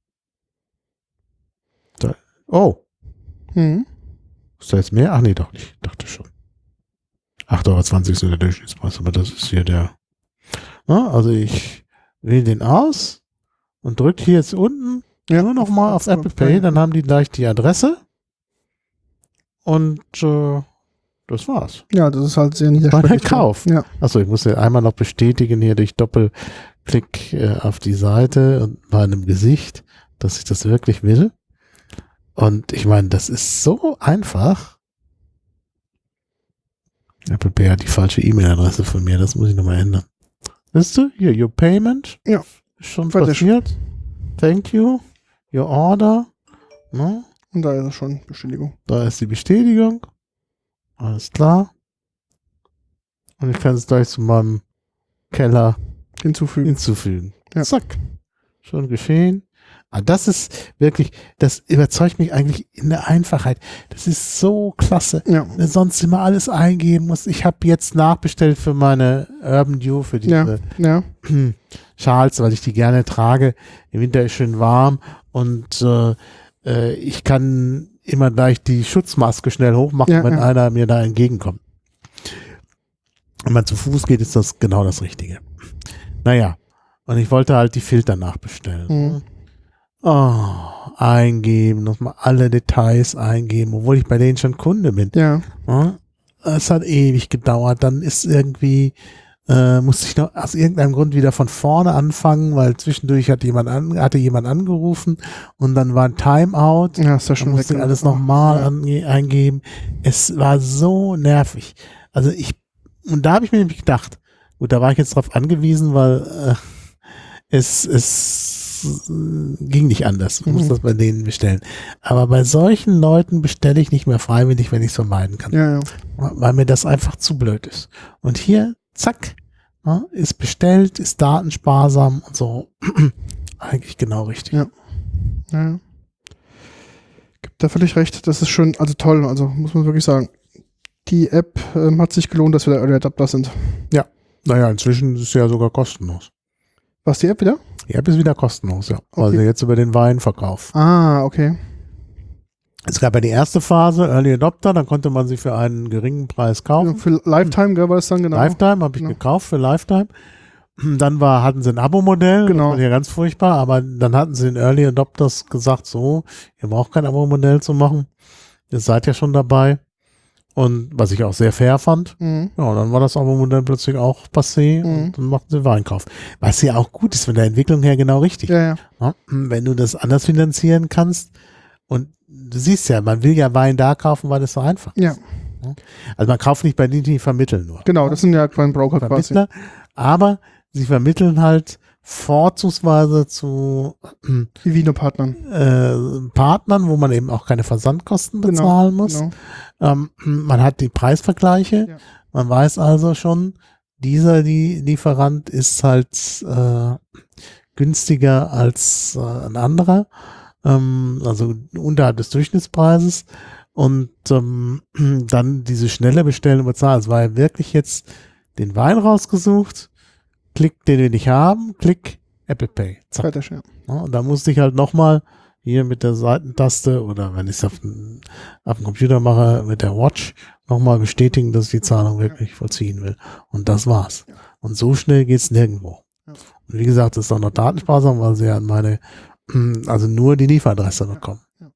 da, oh, Mhm. ist da jetzt mehr? Ach nee, doch nicht. Dachte schon. acht Euro zwanzig ist nur der Durchschnittspreis, aber das ist hier der. Ja, also ich wähle den aus und drücke hier jetzt unten Ja. nur noch mal auf Apple Pay, dann haben die gleich die Adresse und äh, das war's. Ja, das ist halt sehr War niederschwellig. der Kauf. Ja. Achso, ich muss ja einmal noch bestätigen hier durch Doppelklick äh, auf die Seite und bei einem Gesicht, dass ich das wirklich will. Und ich meine, das ist so einfach. Apple Pay hat die falsche E-Mail-Adresse von mir, das muss ich nochmal ändern. Siehst du? Hier, your payment. Ja. Ist schon Fertig. passiert. Thank you. Your order. No? Und da ist es schon Bestätigung. Da ist die Bestätigung. Alles klar. Und ich kann es gleich zu meinem Keller Hinzufügen. hinzufügen. Ja. Zack. Schon geschehen. Ah, das ist wirklich, das überzeugt mich eigentlich in der Einfachheit. Das ist so klasse. Ja. Wenn du sonst immer alles eingeben musst. Ich habe jetzt nachbestellt für meine Urban Dew, für diese Ja. Ja. Schals, weil ich die gerne trage. Im Winter ist schön warm und äh, äh, ich kann immer gleich die Schutzmaske schnell hochmachen, Ja, wenn ja. einer mir da entgegenkommt. Wenn man zu Fuß geht, ist das genau das Richtige. Naja, und ich wollte halt die Filter nachbestellen. Mhm. Oh, eingeben, nochmal alle Details eingeben, obwohl ich bei denen schon Kunde bin. Ja. Ja, es hat ewig gedauert. Dann ist irgendwie, äh, musste ich noch aus irgendeinem Grund wieder von vorne anfangen, weil zwischendurch hat jemand an, hatte jemand angerufen und dann war ein Timeout. Ja, ist ja Dann schon musste weg. ich alles nochmal Ja. ange- eingeben. Es war so nervig. Also ich, und da habe ich mir nämlich gedacht, gut, da war ich jetzt drauf angewiesen, weil äh, es, es ging nicht anders. Ich muss Mhm. das bei denen bestellen. Aber bei solchen Leuten bestelle ich nicht mehr freiwillig, wenn ich es vermeiden kann. Ja, ja. Weil mir das einfach zu blöd ist. Und hier, zack, ja, ist bestellt, ist datensparsam und so. Eigentlich genau richtig. Ja. Ja. Gibt da völlig recht. Das ist schon, also toll. Also muss man wirklich sagen. Die App ähm, hat sich gelohnt, dass wir da Early Adapter sind. Naja, inzwischen ist es ja sogar kostenlos. Was, die App wieder? Die App ist wieder kostenlos, ja. Okay. Also jetzt über den Weinverkauf. Ah, okay. Es gab ja die erste Phase, Early Adopter, dann konnte man sie für einen geringen Preis kaufen. Für Lifetime, gell, war das dann genau? Lifetime habe ich Genau. gekauft für Lifetime. Dann war, hatten sie ein Abo-Modell, Genau. das war ja ganz furchtbar, aber dann hatten sie den Early Adopters gesagt, so, ihr braucht kein Abo-Modell zu machen, ihr seid ja schon dabei. Und was ich auch sehr fair fand, Mhm. ja, und dann war das Abo-Modell plötzlich auch passé Mhm. und dann machten sie Weinkauf. Was ja auch gut ist, von der Entwicklung her genau richtig. Ja, ja. Ja, wenn du das anders finanzieren kannst und du siehst ja, man will ja Wein da kaufen, weil das so einfach ist. Ja, Also man kauft nicht bei denen, die vermitteln nur. genau. Das sind ja kein Broker quasi. Vermittler, aber sie vermitteln halt vorzugsweise zu Die Vino-Partnern. äh, Partnern, wo man eben auch keine Versandkosten Genau, bezahlen muss. Genau. Ähm, man hat die Preisvergleiche. Ja. Man weiß also schon, dieser die Lieferant ist halt äh, günstiger als äh, ein anderer. ähm, also unterhalb des Durchschnittspreises. Und ähm, dann diese schnelle Bestellen und Bezahlen. Es war ja wirklich jetzt den Wein rausgesucht, Klick, den wir nicht haben, Klick, Apple Pay. Zack. Fertig, ja. Ja, und da musste ich halt nochmal hier mit der Seitentaste oder wenn ich es auf, dem- auf dem Computer mache, mit der Watch nochmal bestätigen, dass ich die Zahlung wirklich vollziehen will. Und das war's. Ja. Und so schnell geht's nirgendwo. Ja. Und wie gesagt, das ist auch noch datensparsam, weil sie ja an meine, also nur die Lieferadresse bekommen.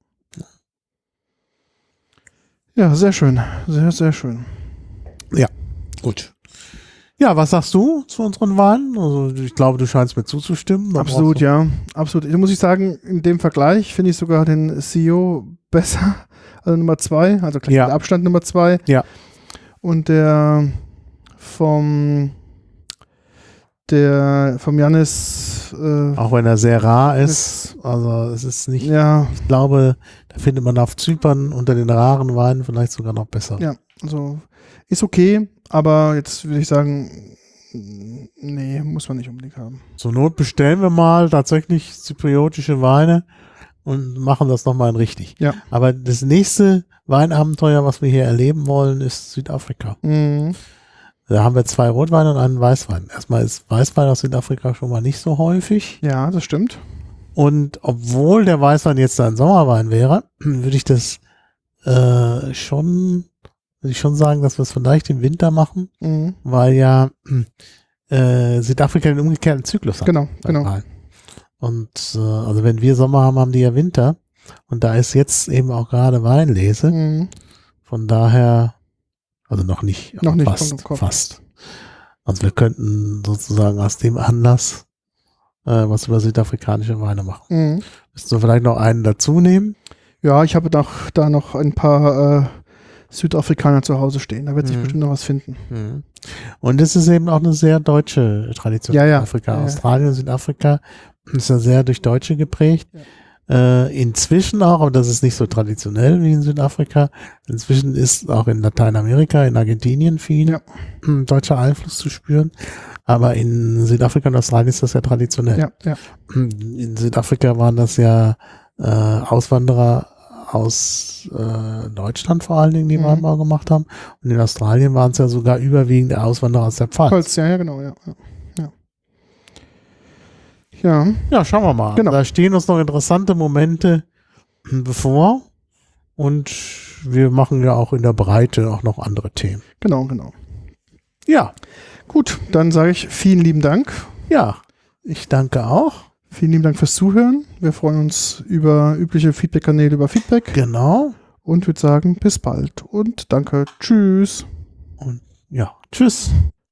Ja, sehr schön. Sehr, sehr schön. Gut. Ja, was sagst du zu unseren Wahlen? Also ich glaube, du scheinst mir zuzustimmen. Da Absolut, brauchst du- ja. Absolut. Da muss ich sagen, in dem Vergleich finde ich sogar den C E O besser. Also Nummer zwei, also gleich Ja. mit Abstand Nummer zwei. Ja. Und der vom der vom Janis äh, Auch wenn er sehr rar ist. ist, Also es ist nicht, ja, ich glaube, da findet man auf Zypern unter den raren Weinen vielleicht sogar noch besser. ja, also ist okay, aber jetzt würde ich sagen, nee, muss man nicht unbedingt haben. Zur Not bestellen wir mal tatsächlich zypriotische Weine und machen das nochmal in richtig. Ja. Aber das nächste Weinabenteuer, was wir hier erleben wollen, ist Südafrika. Mhm. Da haben wir zwei Rotweine und einen Weißwein. Erstmal ist Weißwein aus Südafrika schon mal nicht so häufig. Ja, das stimmt. Und obwohl der Weißwein jetzt ein Sommerwein wäre, würde ich das äh, schon, würde ich schon sagen, dass wir es vielleicht im Winter machen, Mhm. weil ja äh, Südafrika den umgekehrten Zyklus hat. Genau, beim genau. Wein. Und äh, also wenn wir Sommer haben, haben die ja Winter. Und da ist jetzt eben auch gerade Weinlese. Mhm. Von daher, also noch nicht, Noch aber nicht, fast, kommt- kommt. fast. Also wir könnten sozusagen aus dem Anlass äh, was über südafrikanische Weine machen. Mhm. Müsstest du vielleicht noch einen dazu nehmen? Ja, ich habe noch, da noch ein paar äh, Südafrikaner zu Hause stehen. Da wird sich Mhm. bestimmt noch was finden. Und es ist eben auch eine sehr deutsche Tradition Ja, ja. in Afrika. Ja, ja. Australien und Südafrika ist ja sehr durch Deutsche geprägt. Ja. Äh, inzwischen auch, aber das ist nicht so traditionell wie in Südafrika. Inzwischen ist auch in Lateinamerika, in Argentinien viel Ja. deutscher Einfluss zu spüren. Aber in Südafrika und Australien ist das ja traditionell. Ja, ja. In Südafrika waren das ja äh, Auswanderer aus äh, Deutschland vor allen Dingen, die Mhm. Weinbau gemacht haben. Und in Australien waren es ja sogar überwiegend Auswanderer aus der Pfalz. Holz, ja, ja, genau, ja. Ja, ja. ja. Ja, schauen wir mal. Genau. Da stehen uns noch interessante Momente bevor. Und wir machen ja auch in der Breite auch noch andere Themen. Genau, genau. Ja, Gut, dann sage ich vielen lieben Dank. ja. Ich danke auch. Vielen lieben Dank fürs Zuhören. Wir freuen uns über übliche Feedback-Kanäle, über Feedback Genau. und würde sagen, bis bald und danke. Tschüss. Und ja, tschüss.